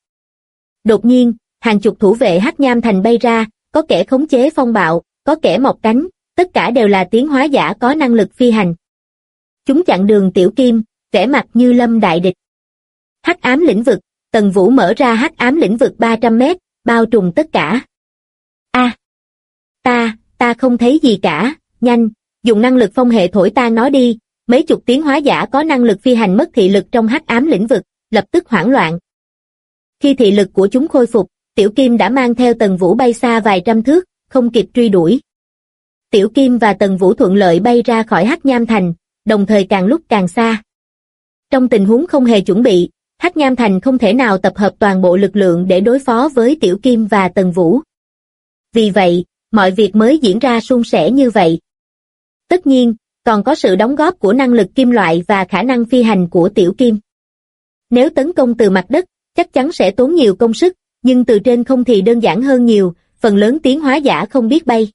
[SPEAKER 2] Đột nhiên, hàng chục thủ vệ Hắc Nham Thành bay ra, có kẻ khống chế phong bạo, có kẻ mọc cánh, tất cả đều là tiến hóa giả có năng lực phi hành. Chúng chặn đường Tiểu Kim, vẻ mặt như lâm đại địch. Hắc ám lĩnh vực, Tần Vũ mở ra hắc ám lĩnh vực 300 mét, bao trùm tất cả. Ta không thấy gì cả, nhanh, dùng năng lực phong hệ thổi tan nó đi. Mấy chục tiến hóa giả có năng lực phi hành mất thị lực trong hắc ám lĩnh vực, lập tức hoảng loạn. Khi thị lực của chúng khôi phục, Tiểu Kim đã mang theo Tần Vũ bay xa vài trăm thước, không kịp truy đuổi. Tiểu Kim và Tần Vũ thuận lợi bay ra khỏi Hắc Nham Thành, đồng thời càng lúc càng xa. Trong tình huống không hề chuẩn bị, Hắc Nham Thành không thể nào tập hợp toàn bộ lực lượng để đối phó với Tiểu Kim và Tần Vũ. Vì vậy, mọi việc mới diễn ra suôn sẻ như vậy. Tất nhiên, còn có sự đóng góp của năng lực kim loại và khả năng phi hành của Tiểu Kim. Nếu tấn công từ mặt đất, chắc chắn sẽ tốn nhiều công sức, nhưng từ trên không thì đơn giản hơn nhiều, phần lớn tiến hóa giả không biết bay.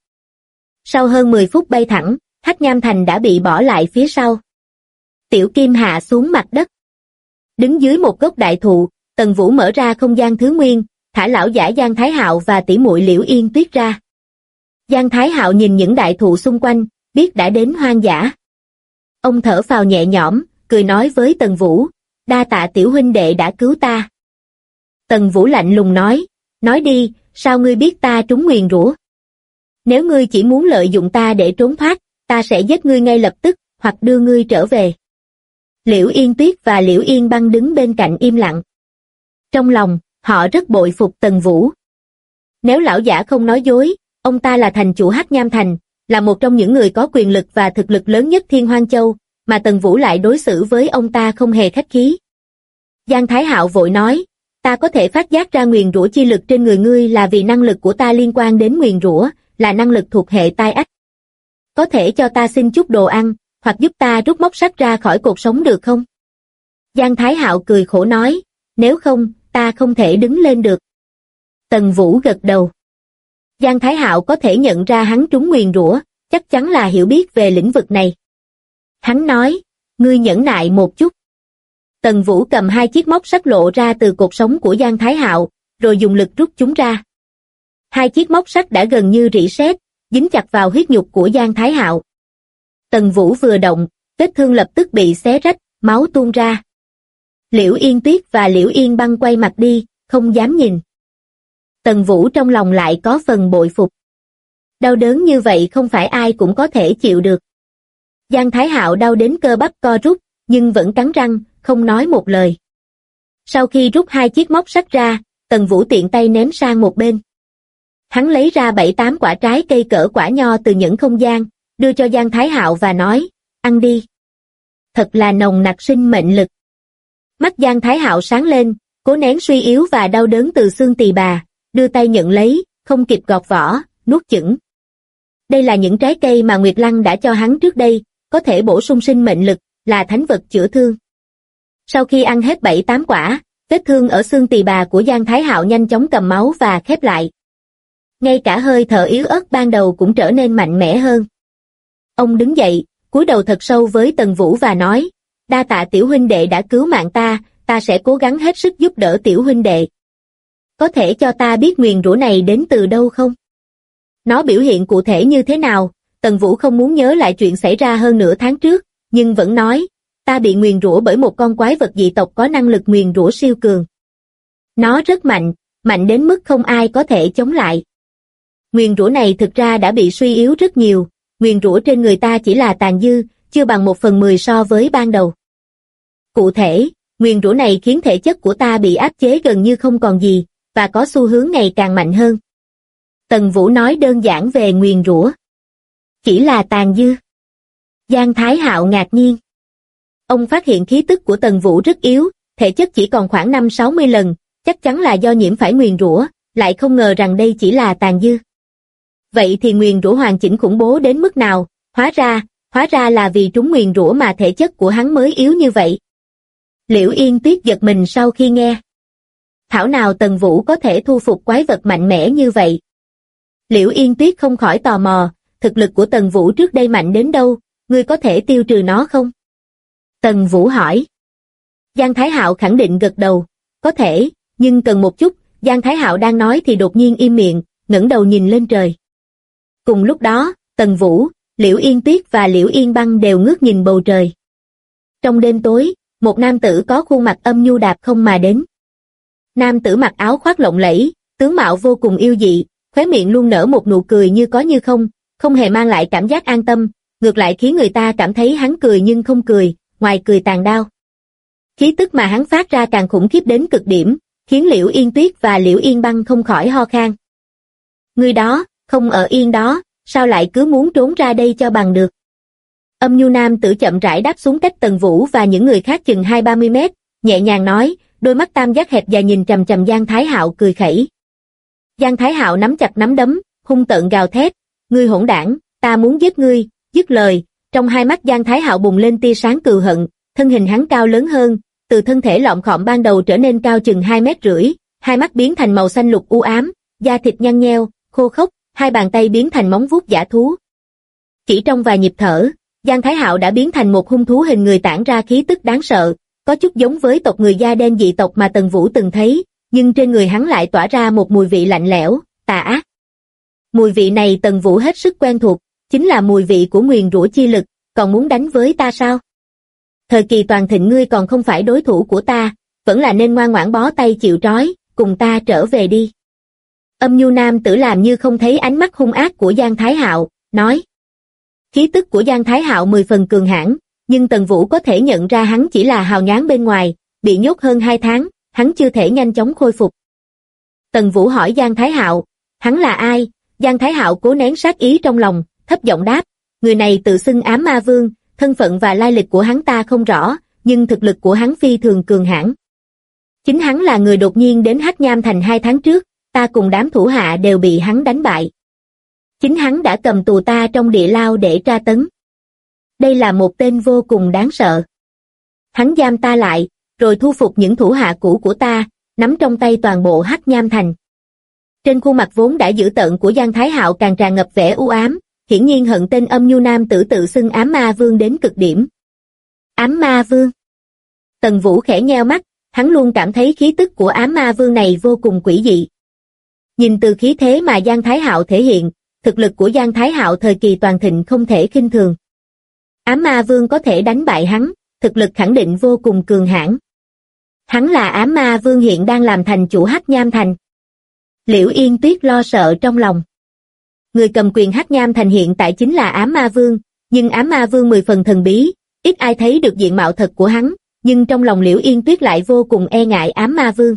[SPEAKER 2] Sau hơn 10 phút bay thẳng, Hắc Nham Thành đã bị bỏ lại phía sau. Tiểu Kim hạ xuống mặt đất. Đứng dưới một gốc đại thụ, Tần Vũ mở ra không gian thứ nguyên, thả lão giả Giang Thái Hạo và tỷ muội Liễu Yên Tuyết ra. Giang Thái Hạo nhìn những đại thụ xung quanh, biết đã đến hoang dã. Ông thở phào nhẹ nhõm, cười nói với Tần Vũ, đa tạ tiểu huynh đệ đã cứu ta. Tần Vũ lạnh lùng nói đi, sao ngươi biết ta trúng nguyền rủa? Nếu ngươi chỉ muốn lợi dụng ta để trốn thoát, ta sẽ giết ngươi ngay lập tức, hoặc đưa ngươi trở về. Liễu Yên Tuyết và Liễu Yên Băng đứng bên cạnh im lặng. Trong lòng, họ rất bội phục Tần Vũ. Nếu lão giả không nói dối, ông ta là thành chủ Hắc Nham Thành, là một trong những người có quyền lực và thực lực lớn nhất Thiên Hoang Châu, mà Tần Vũ lại đối xử với ông ta không hề khách khí. Giang Thái Hạo vội nói, ta có thể phát giác ra nguyền rủa chi lực trên người ngươi là vì năng lực của ta liên quan đến nguyền rủa, là năng lực thuộc hệ tai ách. Có thể cho ta xin chút đồ ăn, hoặc giúp ta rút móc sắt ra khỏi cột sống được không? Giang Thái Hạo cười khổ nói, nếu không, ta không thể đứng lên được. Tần Vũ gật đầu. Giang Thái Hạo có thể nhận ra hắn trúng nguyền rủa, chắc chắn là hiểu biết về lĩnh vực này. Hắn nói, ngươi nhẫn nại một chút. Tần Vũ cầm hai chiếc móc sắt lộ ra từ cột sống của Giang Thái Hạo, rồi dùng lực rút chúng ra. Hai chiếc móc sắt đã gần như rỉ sét, dính chặt vào huyết nhục của Giang Thái Hạo. Tần Vũ vừa động, vết thương lập tức bị xé rách, máu tuôn ra. Liễu Yên Tuyết và Liễu Yên Băng quay mặt đi, không dám nhìn. Tần Vũ trong lòng lại có phần bội phục. Đau đớn như vậy không phải ai cũng có thể chịu được. Giang Thái Hạo đau đến cơ bắp co rút, nhưng vẫn cắn răng, không nói một lời. Sau khi rút hai chiếc móc sắt ra, Tần Vũ tiện tay ném sang một bên. Hắn lấy ra 7-8 quả trái cây cỡ quả nho từ nhẫn không gian, đưa cho Giang Thái Hạo và nói, ăn đi. Thật là nồng nặc sinh mệnh lực. Mắt Giang Thái Hạo sáng lên, cố nén suy yếu và đau đớn từ xương tỳ bà, đưa tay nhận lấy, không kịp gọt vỏ, nuốt chửng. Đây là những trái cây mà Nguyệt Lăng đã cho hắn trước đây, có thể bổ sung sinh mệnh lực, là thánh vật chữa thương. Sau khi ăn hết 7-8 quả, vết thương ở xương tỳ bà của Giang Thái Hạo nhanh chóng cầm máu và khép lại. Ngay cả hơi thở yếu ớt ban đầu cũng trở nên mạnh mẽ hơn. Ông đứng dậy, cúi đầu thật sâu với Tần Vũ và nói, đa tạ tiểu huynh đệ đã cứu mạng ta, ta sẽ cố gắng hết sức giúp đỡ tiểu huynh đệ. Có thể cho ta biết nguyền rủa này đến từ đâu không? Nó biểu hiện cụ thể như thế nào? Tần Vũ không muốn nhớ lại chuyện xảy ra hơn nửa tháng trước, nhưng vẫn nói, ta bị nguyền rủa bởi một con quái vật dị tộc có năng lực nguyền rủa siêu cường. Nó rất mạnh, mạnh đến mức không ai có thể chống lại. Nguyền rủa này thực ra đã bị suy yếu rất nhiều, nguyền rủa trên người ta chỉ là tàn dư, chưa bằng 1/10 so với ban đầu. Cụ thể, nguyền rủa này khiến thể chất của ta bị áp chế gần như không còn gì, và có xu hướng ngày càng mạnh hơn. Tần Vũ nói đơn giản về nguyền rủa. Chỉ là tàn dư. Giang Thái Hạo ngạc nhiên. Ông phát hiện khí tức của Tần Vũ rất yếu, thể chất chỉ còn khoảng 5-60 lần, chắc chắn là do nhiễm phải nguyền rủa, lại không ngờ rằng đây chỉ là tàn dư. Vậy thì nguyền rủa hoàn chỉnh khủng bố đến mức nào? Hóa ra là vì trúng nguyền rủa mà thể chất của hắn mới yếu như vậy. Liễu Yên Tuyết giật mình sau khi nghe. Thảo nào Tần Vũ có thể thu phục quái vật mạnh mẽ như vậy? Liễu Yên Tuyết không khỏi tò mò, thực lực của Tần Vũ trước đây mạnh đến đâu, ngươi có thể tiêu trừ nó không? Tần Vũ hỏi. Giang Thái Hạo khẳng định gật đầu, có thể, nhưng cần một chút. Giang Thái Hạo đang nói thì đột nhiên im miệng, ngẩng đầu nhìn lên trời. Cùng lúc đó, Tần Vũ, Liễu Yên Tuyết và Liễu Yên Băng đều ngước nhìn bầu trời. Trong đêm tối, một nam tử có khuôn mặt âm nhu đạp không mà đến. Nam tử mặc áo khoác lộng lẫy, tướng mạo vô cùng yêu dị, khóe miệng luôn nở một nụ cười như có như không, không hề mang lại cảm giác an tâm, ngược lại khiến người ta cảm thấy hắn cười nhưng không cười, ngoài cười tàn đao. Khí tức mà hắn phát ra càng khủng khiếp đến cực điểm, khiến Liễu Yên Tuyết và Liễu Yên Băng không khỏi ho khan. Người đó, không ở yên đó, sao lại cứ muốn trốn ra đây cho bằng được. Âm nhu nam tử chậm rãi đáp xuống cách Tần Vũ và những người khác chừng 20-30 mét, nhẹ nhàng nói, đôi mắt tam giác hẹp dài nhìn trầm trầm Giang Thái Hạo cười khẩy. Giang Thái Hạo nắm chặt nắm đấm, hung tợn gào thét, ngươi hỗn đảng, ta muốn giết ngươi, dứt lời, trong hai mắt Giang Thái Hạo bùng lên tia sáng cừu hận, thân hình hắn cao lớn hơn, từ thân thể lọm khọm ban đầu trở nên cao chừng 2,5 mét, hai mắt biến thành màu xanh lục u ám, da thịt nhăn nheo, khô khốc, hai bàn tay biến thành móng vuốt dã thú. Chỉ trong vài nhịp thở, Giang Thái Hạo đã biến thành một hung thú hình người tản ra khí tức đáng sợ, có chút giống với tộc người da đen dị tộc mà Tần Vũ từng thấy, nhưng trên người hắn lại tỏa ra một mùi vị lạnh lẽo, tà ác. Mùi vị này Tần Vũ hết sức quen thuộc, chính là mùi vị của nguyền rủa chi lực, còn muốn đánh với ta sao? Thời kỳ toàn thịnh ngươi còn không phải đối thủ của ta, vẫn là nên ngoan ngoãn bó tay chịu trói, cùng ta trở về đi. Âm nhu nam tử làm như không thấy ánh mắt hung ác của Giang Thái Hạo, nói. Khí tức của Giang Thái Hạo 10 phần cường hãn, nhưng Tần Vũ có thể nhận ra hắn chỉ là hào nhoáng bên ngoài, bị nhốt hơn 2 tháng, hắn chưa thể nhanh chóng khôi phục. Tần Vũ hỏi Giang Thái Hạo, hắn là ai? Giang Thái Hạo cố nén sát ý trong lòng, thấp giọng đáp, người này tự xưng Ám Ma Vương, thân phận và lai lịch của hắn ta không rõ, nhưng thực lực của hắn phi thường cường hãn. Chính hắn là người đột nhiên đến Hắc Nham Thành 2 tháng trước, ta cùng đám thủ hạ đều bị hắn đánh bại. Chính hắn đã cầm tù ta trong địa lao để tra tấn. Đây là một tên vô cùng đáng sợ. Hắn giam ta lại, rồi thu phục những thủ hạ cũ của ta, nắm trong tay toàn bộ Hắc Nham Thành. Trên khuôn mặt vốn đã dữ tợn của Giang Thái Hạo càng tràn ngập vẻ u ám, hiển nhiên hận tên âm nhu nam tử tự xưng Ám Ma Vương đến cực điểm. Ám Ma Vương. Tần Vũ khẽ nheo mắt, hắn luôn cảm thấy khí tức của Ám Ma Vương này vô cùng quỷ dị. Nhìn từ khí thế mà Giang Thái Hạo thể hiện, thực lực của Giang Thái Hạo thời kỳ toàn thịnh không thể khinh thường. Ám Ma Vương có thể đánh bại hắn, thực lực khẳng định vô cùng cường hãn. Hắn là Ám Ma Vương hiện đang làm thành chủ Hắc Nham Thành. Liễu Yên Tuyết lo sợ trong lòng. Người cầm quyền Hắc Nham Thành hiện tại chính là Ám Ma Vương, nhưng Ám Ma Vương 10 phần thần bí, ít ai thấy được diện mạo thật của hắn, nhưng trong lòng Liễu Yên Tuyết lại vô cùng e ngại Ám Ma Vương.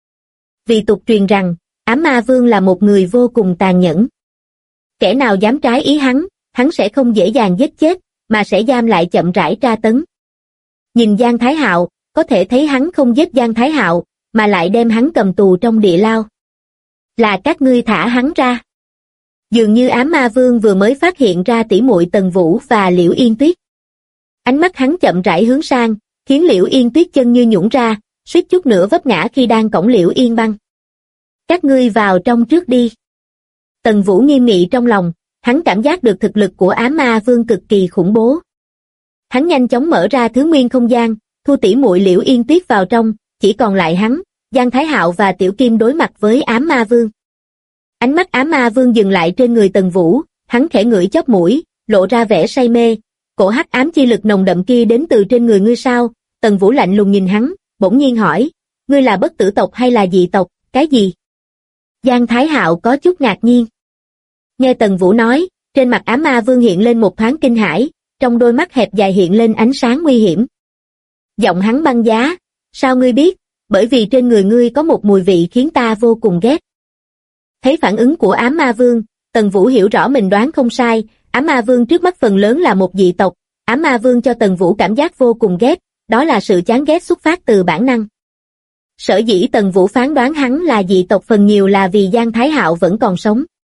[SPEAKER 2] Vì tục truyền rằng, Ám Ma Vương là một người vô cùng tàn nhẫn. Kẻ nào dám trái ý hắn sẽ không dễ dàng giết chết, mà sẽ giam lại chậm rãi tra tấn. Nhìn Giang Thái Hạo, có thể thấy hắn không giết Giang Thái Hạo, mà lại đem hắn cầm tù trong địa lao. Là các ngươi thả hắn ra. Dường như Ám Ma Vương vừa mới phát hiện ra tỷ muội Tần Vũ và Liễu Yên Tuyết. Ánh mắt hắn chậm rãi hướng sang, khiến Liễu Yên Tuyết chân như nhũn ra, suýt chút nữa vấp ngã khi đang cõng Liễu Yên Băng. Các ngươi vào trong trước đi. Tần Vũ nghiêm nghị trong lòng, hắn cảm giác được thực lực của Ám Ma Vương cực kỳ khủng bố. Hắn nhanh chóng mở ra thứ nguyên không gian, thu tỷ muội Liễu Yên Tuyết vào trong, chỉ còn lại hắn, Giang Thái Hạo và Tiểu Kim đối mặt với Ám Ma Vương. Ánh mắt Ám Ma Vương dừng lại trên người Tần Vũ, hắn khẽ ngửi chóp mũi, lộ ra vẻ say mê, cổ hắc ám chi lực nồng đậm kia đến từ trên người ngươi sao? Tần Vũ lạnh lùng nhìn hắn, bỗng nhiên hỏi, ngươi là bất tử tộc hay là dị tộc, cái gì? Giang Thái Hạo có chút ngạc nhiên. Nghe Tần Vũ nói, trên mặt Ám Ma Vương hiện lên một thoáng kinh hãi, trong đôi mắt hẹp dài hiện lên ánh sáng nguy hiểm. Giọng hắn băng giá, sao ngươi biết? Bởi vì trên người ngươi có một mùi vị khiến ta vô cùng ghét. Thấy phản ứng của Ám Ma Vương, Tần Vũ hiểu rõ mình đoán không sai, Ám Ma Vương trước mắt phần lớn là một dị tộc, Ám Ma Vương cho Tần Vũ cảm giác vô cùng ghét, đó là sự chán ghét xuất phát từ bản năng. Sở dĩ Tần Vũ phán đoán hắn là dị tộc phần nhiều là vì Giang Thái Hạo vẫn còn sống.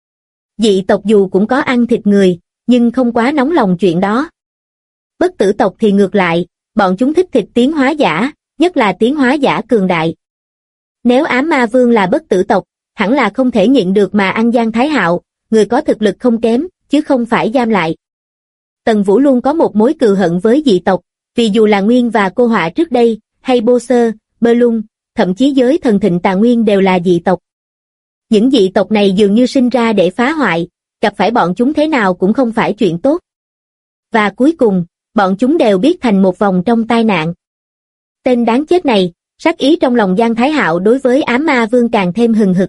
[SPEAKER 2] Dị tộc dù cũng có ăn thịt người, nhưng không quá nóng lòng chuyện đó. Bất tử tộc thì ngược lại, bọn chúng thích thịt tiến hóa giả, nhất là tiến hóa giả cường đại. Nếu Ám Ma Vương là bất tử tộc, hẳn là không thể nhịn được mà ăn Giang Thái Hạo, người có thực lực không kém, chứ không phải giam lại. Tần Vũ luôn có một mối cừu hận với dị tộc, vì dù là Nguyên và Cô Họa trước đây, hay Bô Sơ, Bơ Lung, thậm chí giới thần thịnh Tà Nguyên đều là dị tộc. Những dị tộc này dường như sinh ra để phá hoại, gặp phải bọn chúng thế nào cũng không phải chuyện tốt. Và cuối cùng, bọn chúng đều biết thành một vòng trong tai nạn. Tên đáng chết này, sát ý trong lòng Giang Thái Hạo đối với Ám Ma Vương càng thêm hừng hực.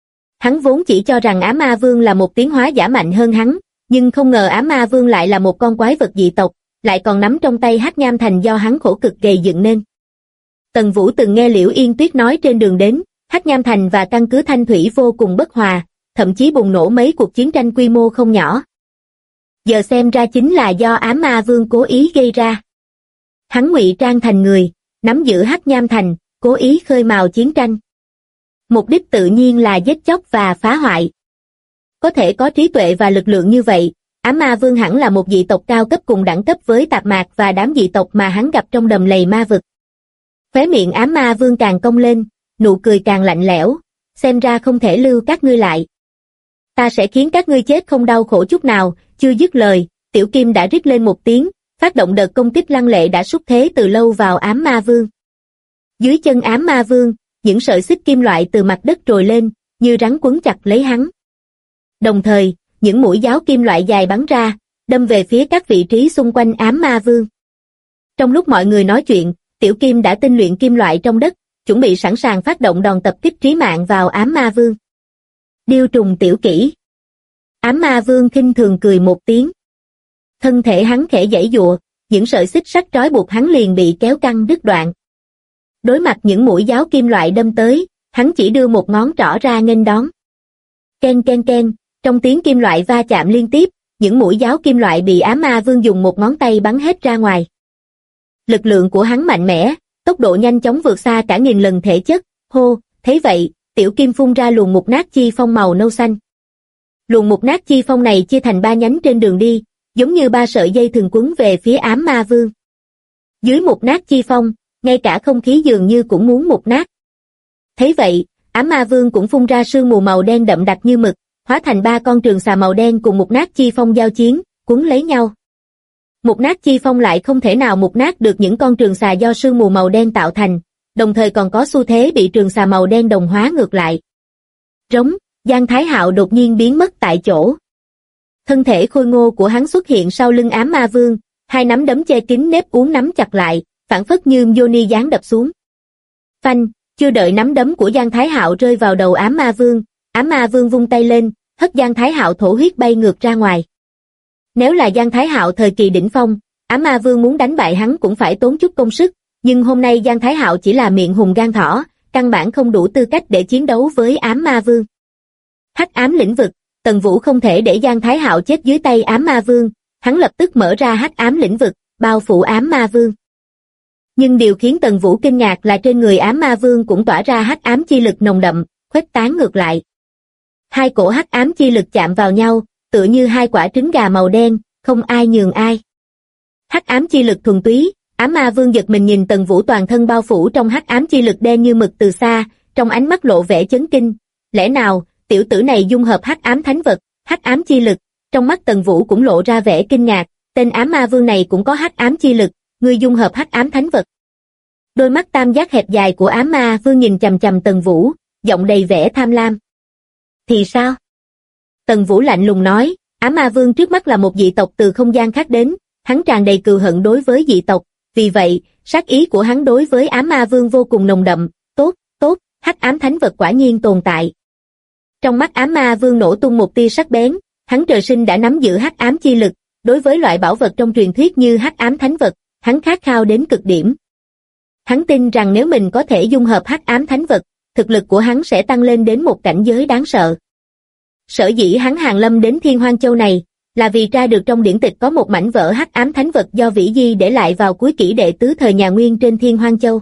[SPEAKER 2] Hắn vốn chỉ cho rằng Ám Ma Vương là một tiến hóa giả mạnh hơn hắn, nhưng không ngờ Ám Ma Vương lại là một con quái vật dị tộc, lại còn nắm trong tay Hắc Nham Thành do hắn khổ cực gầy dựng nên. Tần Vũ từng nghe Liễu Yên Tuyết nói trên đường đến, Hắc Nham Thành và căn cứ Thanh Thủy vô cùng bất hòa, thậm chí bùng nổ mấy cuộc chiến tranh quy mô không nhỏ. Giờ xem ra chính là do Ám Ma Vương cố ý gây ra. Hắn ngụy trang thành người, nắm giữ Hắc Nham Thành, cố ý khơi mào chiến tranh. Mục đích tự nhiên là giết chóc và phá hoại. Có thể có trí tuệ và lực lượng như vậy, Ám Ma Vương hẳn là một dị tộc cao cấp cùng đẳng cấp với Tạp Mạc và đám dị tộc mà hắn gặp trong đầm lầy ma vực. Khóe miệng Ám Ma Vương càng cong lên, nụ cười càng lạnh lẽo, xem ra không thể lưu các ngươi lại. Ta sẽ khiến các ngươi chết không đau khổ chút nào. Chưa dứt lời, Tiểu Kim đã rít lên một tiếng, phát động đợt công kích lăng lệ đã xúc thế từ lâu vào Ám Ma Vương. Dưới chân Ám Ma Vương, những sợi xích kim loại từ mặt đất trồi lên, như rắn quấn chặt lấy hắn. Đồng thời, những mũi giáo kim loại dài bắn ra, đâm về phía các vị trí xung quanh Ám Ma Vương. Trong lúc mọi người nói chuyện, Tiểu Kim đã tinh luyện kim loại trong đất, chuẩn bị sẵn sàng phát động đòn tập kích trí mạng vào Ám Ma Vương. Điêu trùng tiểu kỹ. Ám Ma Vương khinh thường cười một tiếng. Thân thể hắn khẽ giãy giụa, những sợi xích sắt trói buộc hắn liền bị kéo căng đứt đoạn. Đối mặt những mũi giáo kim loại đâm tới, hắn chỉ đưa một ngón trỏ ra nghênh đón. Ken ken ken, trong tiếng kim loại va chạm liên tiếp, những mũi giáo kim loại bị Ám Ma Vương dùng một ngón tay bắn hết ra ngoài. Lực lượng của hắn mạnh mẽ, tốc độ nhanh chóng vượt xa cả nghìn lần thể chất. Hô, thấy vậy, Tiểu Kim phun ra luồng mục nát chi phong màu nâu xanh. Luồng mục nát chi phong này chia thành 3 nhánh trên đường đi, giống như 3 sợi dây thường quấn về phía Ám Ma Vương. Dưới mục nát chi phong, ngay cả không khí dường như cũng muốn mục nát. Thấy vậy, Ám Ma Vương cũng phun ra sương mù màu đen đậm đặc như mực, hóa thành 3 con trường xà màu đen cùng mục nát chi phong giao chiến, cuốn lấy nhau. Mục nát chi phong lại không thể nào mục nát được những con trường xà do sương mù màu đen tạo thành, đồng thời còn có xu thế bị trường xà màu đen đồng hóa ngược lại. Rống, Giang Thái Hạo đột nhiên biến mất tại chỗ. Thân thể khôi ngô của hắn xuất hiện sau lưng Ám Ma Vương, 2 nắm đấm che kín nếp uốn nắm chặt lại, phảng phất như Johnny giáng đập xuống. Phanh, chưa đợi nắm đấm của Giang Thái Hạo rơi vào đầu Ám Ma Vương vung tay lên, hất Giang Thái Hạo thổ huyết bay ngược ra ngoài. Nếu là Giang Thái Hạo thời kỳ đỉnh phong, Ám Ma Vương muốn đánh bại hắn cũng phải tốn chút công sức, nhưng hôm nay Giang Thái Hạo chỉ là miệng hùng gan thỏ, căn bản không đủ tư cách để chiến đấu với Ám Ma Vương. Hắc ám lĩnh vực, Tần Vũ không thể để Giang Thái Hạo chết dưới tay Ám Ma Vương, hắn lập tức mở ra hắc ám lĩnh vực, bao phủ Ám Ma Vương. Nhưng điều khiến Tần Vũ kinh ngạc là trên người Ám Ma Vương cũng tỏa ra hắc ám chi lực nồng đậm, khuếch tán ngược lại. 2 cổ hắc ám chi lực chạm vào nhau, tựa như 2 quả trứng gà màu đen, không ai nhường ai. Hắc ám chi lực thuần túy, Ám Ma Vương giật mình nhìn Tần Vũ toàn thân bao phủ trong hắc ám chi lực đen như mực từ xa, trong ánh mắt lộ vẻ chấn kinh. Lẽ nào, tiểu tử này dung hợp hắc ám thánh vật, hắc ám chi lực? Trong mắt Tần Vũ cũng lộ ra vẻ kinh ngạc, tên Ám Ma Vương này cũng có hắc ám chi lực, ngươi dung hợp hắc ám thánh vật. Đôi mắt tam giác hẹp dài của Ám Ma Vương nhìn chằm chằm Tần Vũ, giọng đầy vẻ tham lam. Thì sao? Tần Vũ lạnh lùng nói, Ám Ma Vương trước mắt là một dị tộc từ không gian khác đến, hắn tràn đầy cừu hận đối với dị tộc, vì vậy, sát ý của hắn đối với Ám Ma Vương vô cùng nồng đậm. Tốt, hắc ám thánh vật quả nhiên tồn tại. Trong mắt Ám Ma Vương nổ tung một tia sắc bén, hắn trời sinh đã nắm giữ hắc ám chi lực, đối với loại bảo vật trong truyền thuyết như hắc ám thánh vật, hắn khát khao đến cực điểm. Hắn tin rằng nếu mình có thể dung hợp hắc ám thánh vật, thực lực của hắn sẽ tăng lên đến một cảnh giới đáng sợ. Sở dĩ hắn hàng lâm đến Thiên Hoang Châu này, là vì tra được trong điển tịch có một mảnh vỡ hắc ám thánh vật do Vĩ Di để lại vào cuối kỷ đệ tứ thời nhà Nguyên trên Thiên Hoang Châu.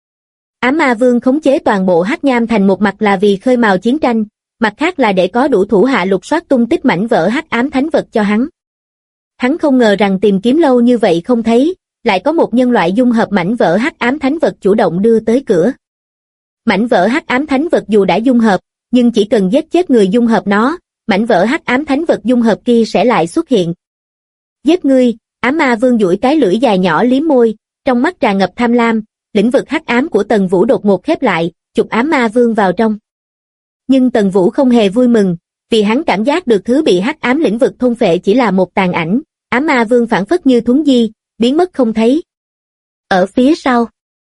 [SPEAKER 2] Ám Ma Vương khống chế toàn bộ Hắc Nham Thành một mặt là vì khơi mào chiến tranh, mặt khác là để có đủ thủ hạ lục soát tung tích mảnh vỡ hắc ám thánh vật cho hắn. Hắn không ngờ rằng tìm kiếm lâu như vậy không thấy, lại có một nhân loại dung hợp mảnh vỡ hắc ám thánh vật chủ động đưa tới cửa. Mảnh vỡ hắc ám thánh vật dù đã dung hợp, nhưng chỉ cần giết chết người dung hợp nó, mảnh vỡ hắc ám thánh vật dung hợp kia sẽ lại xuất hiện. Giết ngươi, Ám Ma Vương duỗi cái lưỡi dài nhỏ liếm môi, trong mắt tràn ngập tham lam, lĩnh vực hắc ám của Tần Vũ đột ngột khép lại, chụp Ám Ma Vương vào trong. Nhưng Tần Vũ không hề vui mừng, vì hắn cảm giác được thứ bị hắc ám lĩnh vực thôn phệ chỉ là một tàn ảnh, Ám Ma Vương phảng phất như thuấn di, biến mất không thấy. Ở phía sau,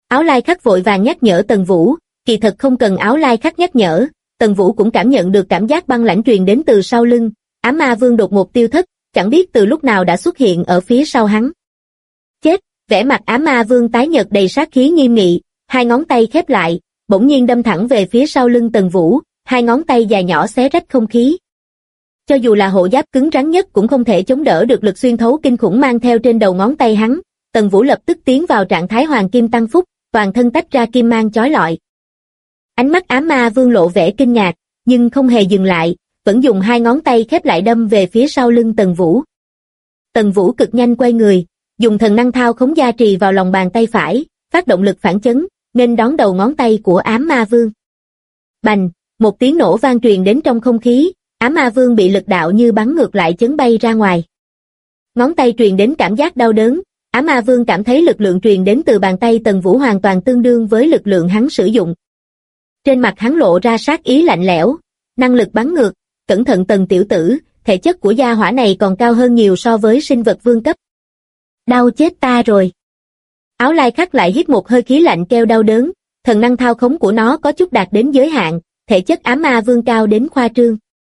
[SPEAKER 2] Áo lai khắc vội vàng nhắc nhở Tần Vũ, kỳ thật không cần áo lai khắc nhắc nhở, Tần Vũ cũng cảm nhận được cảm giác băng lãnh truyền đến từ sau lưng, ám ma vương đột ngột tiêu thất, chẳng biết từ lúc nào đã xuất hiện ở phía sau hắn. Chết, vẻ mặt ám ma vương tái nhợt đầy sát khí nghiêm nghị, hai ngón tay khép lại, bỗng nhiên đâm thẳng về phía sau lưng Tần Vũ, hai ngón tay dài nhỏ xé rách không khí. Cho dù là hộ giáp cứng rắn nhất cũng không thể chống đỡ được lực xuyên thấu kinh khủng mang theo trên đầu ngón tay hắn, Tần Vũ lập tức tiến vào trạng thái hoàng kim tăng phúc, toàn thân tách ra kim mang chói lọi. Ánh mắt ám ma vương lộ vẻ kinh ngạc, nhưng không hề dừng lại, vẫn dùng hai ngón tay khép lại đâm về phía sau lưng Tần Vũ. Tần Vũ cực nhanh quay người, dùng thần năng thao khống gia trì vào lòng bàn tay phải, phát động lực phản chấn, nên đón đầu ngón tay của ám ma vương. Bành, một tiếng nổ vang truyền đến trong không khí, ám ma vương bị lực đạo như bắn ngược lại chấn bay ra ngoài. Ngón tay truyền đến cảm giác đau đớn, ám ma vương cảm thấy lực lượng truyền đến từ bàn tay Tần Vũ hoàn toàn tương đương với lực lượng hắn sử dụng. Trên mặt hắn lộ ra sát ý lạnh lẽo, năng lực bắn ngược, cẩn thận Tần tiểu tử, thể chất của gia hỏa này còn cao hơn nhiều so với sinh vật vương cấp. Đau chết ta rồi. Áo lai khắc lại hít một hơi khí lạnh kêu đau đớn, thần năng thao khống của nó có chút đạt đến giới hạn, thể chất ám ma vương cao đến khoa trương.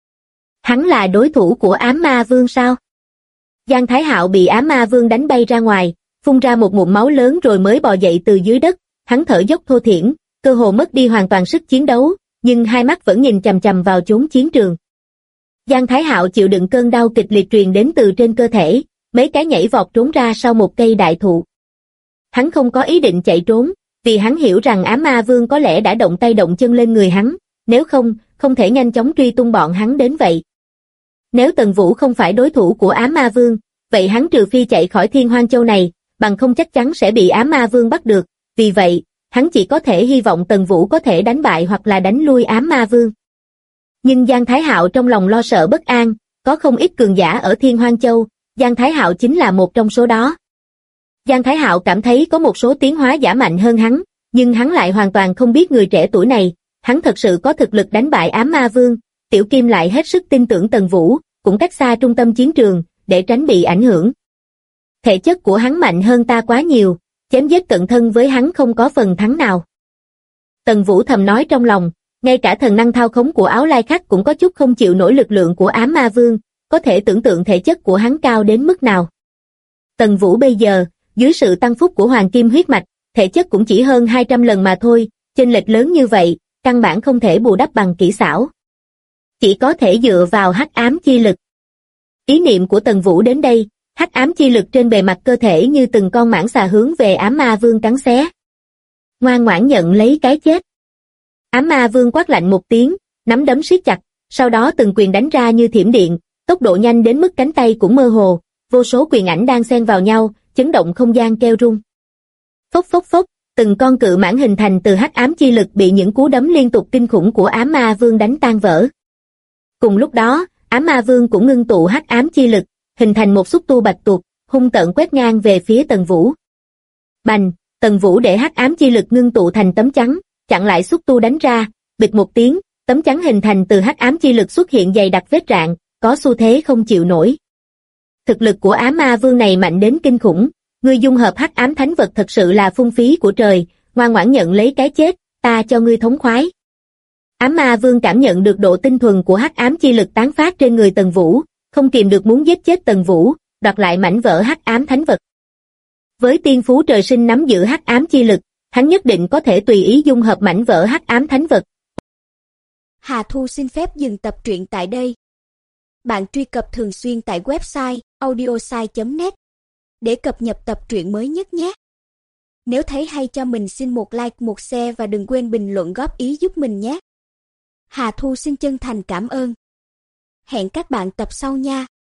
[SPEAKER 2] Hắn là đối thủ của ám ma vương sao? Giang Thái Hạo bị ám ma vương đánh bay ra ngoài, phun ra một ngụm máu lớn rồi mới bò dậy từ dưới đất, hắn thở dốc thô thiển, cơ hồ mất đi hoàn toàn sức chiến đấu, nhưng hai mắt vẫn nhìn chằm chằm vào chốn chiến trường. Giang Thái Hạo chịu đựng cơn đau kịch liệt truyền đến từ trên cơ thể, mấy cái nhảy vọt trốn ra sau một cây đại thụ. Hắn không có ý định chạy trốn, vì hắn hiểu rằng ám ma vương có lẽ đã động tay động chân lên người hắn, nếu không, không thể nhanh chóng truy tung bọn hắn đến vậy. Nếu Tần Vũ không phải đối thủ của ám ma vương, vậy hắn trừ phi chạy khỏi Thiên Hoang Châu này, bằng không chắc chắn sẽ bị ám ma vương bắt được, vì vậy, hắn chỉ có thể hy vọng Tần Vũ có thể đánh bại hoặc là đánh lui ám ma vương. Nhưng Giang Thái Hạo trong lòng lo sợ bất an, có không ít cường giả ở Thiên Hoang Châu, Giang Thái Hạo chính là một trong số đó. Giang Thái Hạo cảm thấy có một số tiến hóa giả mạnh hơn hắn, nhưng hắn lại hoàn toàn không biết người trẻ tuổi này, hắn thật sự có thực lực đánh bại ám ma vương, Tiểu Kim lại hết sức tin tưởng Tần Vũ, cũng cách xa trung tâm chiến trường, để tránh bị ảnh hưởng. Thể chất của hắn mạnh hơn ta quá nhiều, chém giết cận thân với hắn không có phần thắng nào. Tần Vũ thầm nói trong lòng, ngay cả thần năng thao khống của áo lai khắc cũng có chút không chịu nổi lực lượng của ám ma vương, có thể tưởng tượng thể chất của hắn cao đến mức nào. Tần Vũ bây giờ, dưới sự tăng phúc của hoàng kim huyết mạch, thể chất cũng chỉ hơn 200 lần mà thôi, chênh lệch lớn như vậy, căn bản không thể bù đắp bằng kỹ xảo. Chỉ có thể dựa vào hắc ám chi lực. Ý niệm của Tần Vũ đến đây, hắc ám chi lực trên bề mặt cơ thể như từng con mãng xà hướng về ám ma vương cắn xé. Ngoan ngoãn nhận lấy cái chết. Ám ma vương quát lạnh một tiếng, nắm đấm siết chặt, sau đó từng quyền đánh ra như thiểm điện, tốc độ nhanh đến mức cánh tay cũng mơ hồ, vô số quyền ảnh đang xen vào nhau, chấn động không gian kêu rung. Phốc phốc phốc, từng con cự mãng hình thành từ hắc ám chi lực bị những cú đấm liên tục kinh khủng của ám ma vương đánh tan vỡ. Cùng lúc đó, ám ma vương cũng ngưng tụ hắc ám chi lực, hình thành một xúc tu bạch tuộc, hung tợn quét ngang về phía Tần Vũ. Bành, Tần Vũ để hắc ám chi lực ngưng tụ thành tấm chắn, chặn lại xúc tu đánh ra, bịch một tiếng, tấm chắn hình thành từ hắc ám chi lực xuất hiện dày đặc vết rạn, có xu thế không chịu nổi. Thực lực của ám ma vương này mạnh đến kinh khủng, ngươi dung hợp hắc ám thánh vật thật sự là phung phí của trời, ngoan ngoãn nhận lấy cái chết, ta cho ngươi thống khoái. Ám ma vương cảm nhận được độ tinh thuần của hắc ám chi lực tán phát trên người Tần Vũ, không kìm được muốn giết chết Tần Vũ, đoạt lại mảnh vỡ hắc ám thánh vật. Với tiên phú trời sinh nắm giữ hắc ám chi lực, hắn nhất định có thể tùy ý dung hợp mảnh vỡ hắc ám thánh vật.
[SPEAKER 3] Hà Thu xin phép dừng tập truyện tại đây. Bạn truy cập thường xuyên tại website audiosai.net để cập nhật tập truyện mới nhất nhé. Nếu thấy hay cho mình xin một like, một share và đừng quên bình luận góp ý giúp mình nhé. Hà Thu xin chân thành cảm ơn. Hẹn các bạn tập sau nha.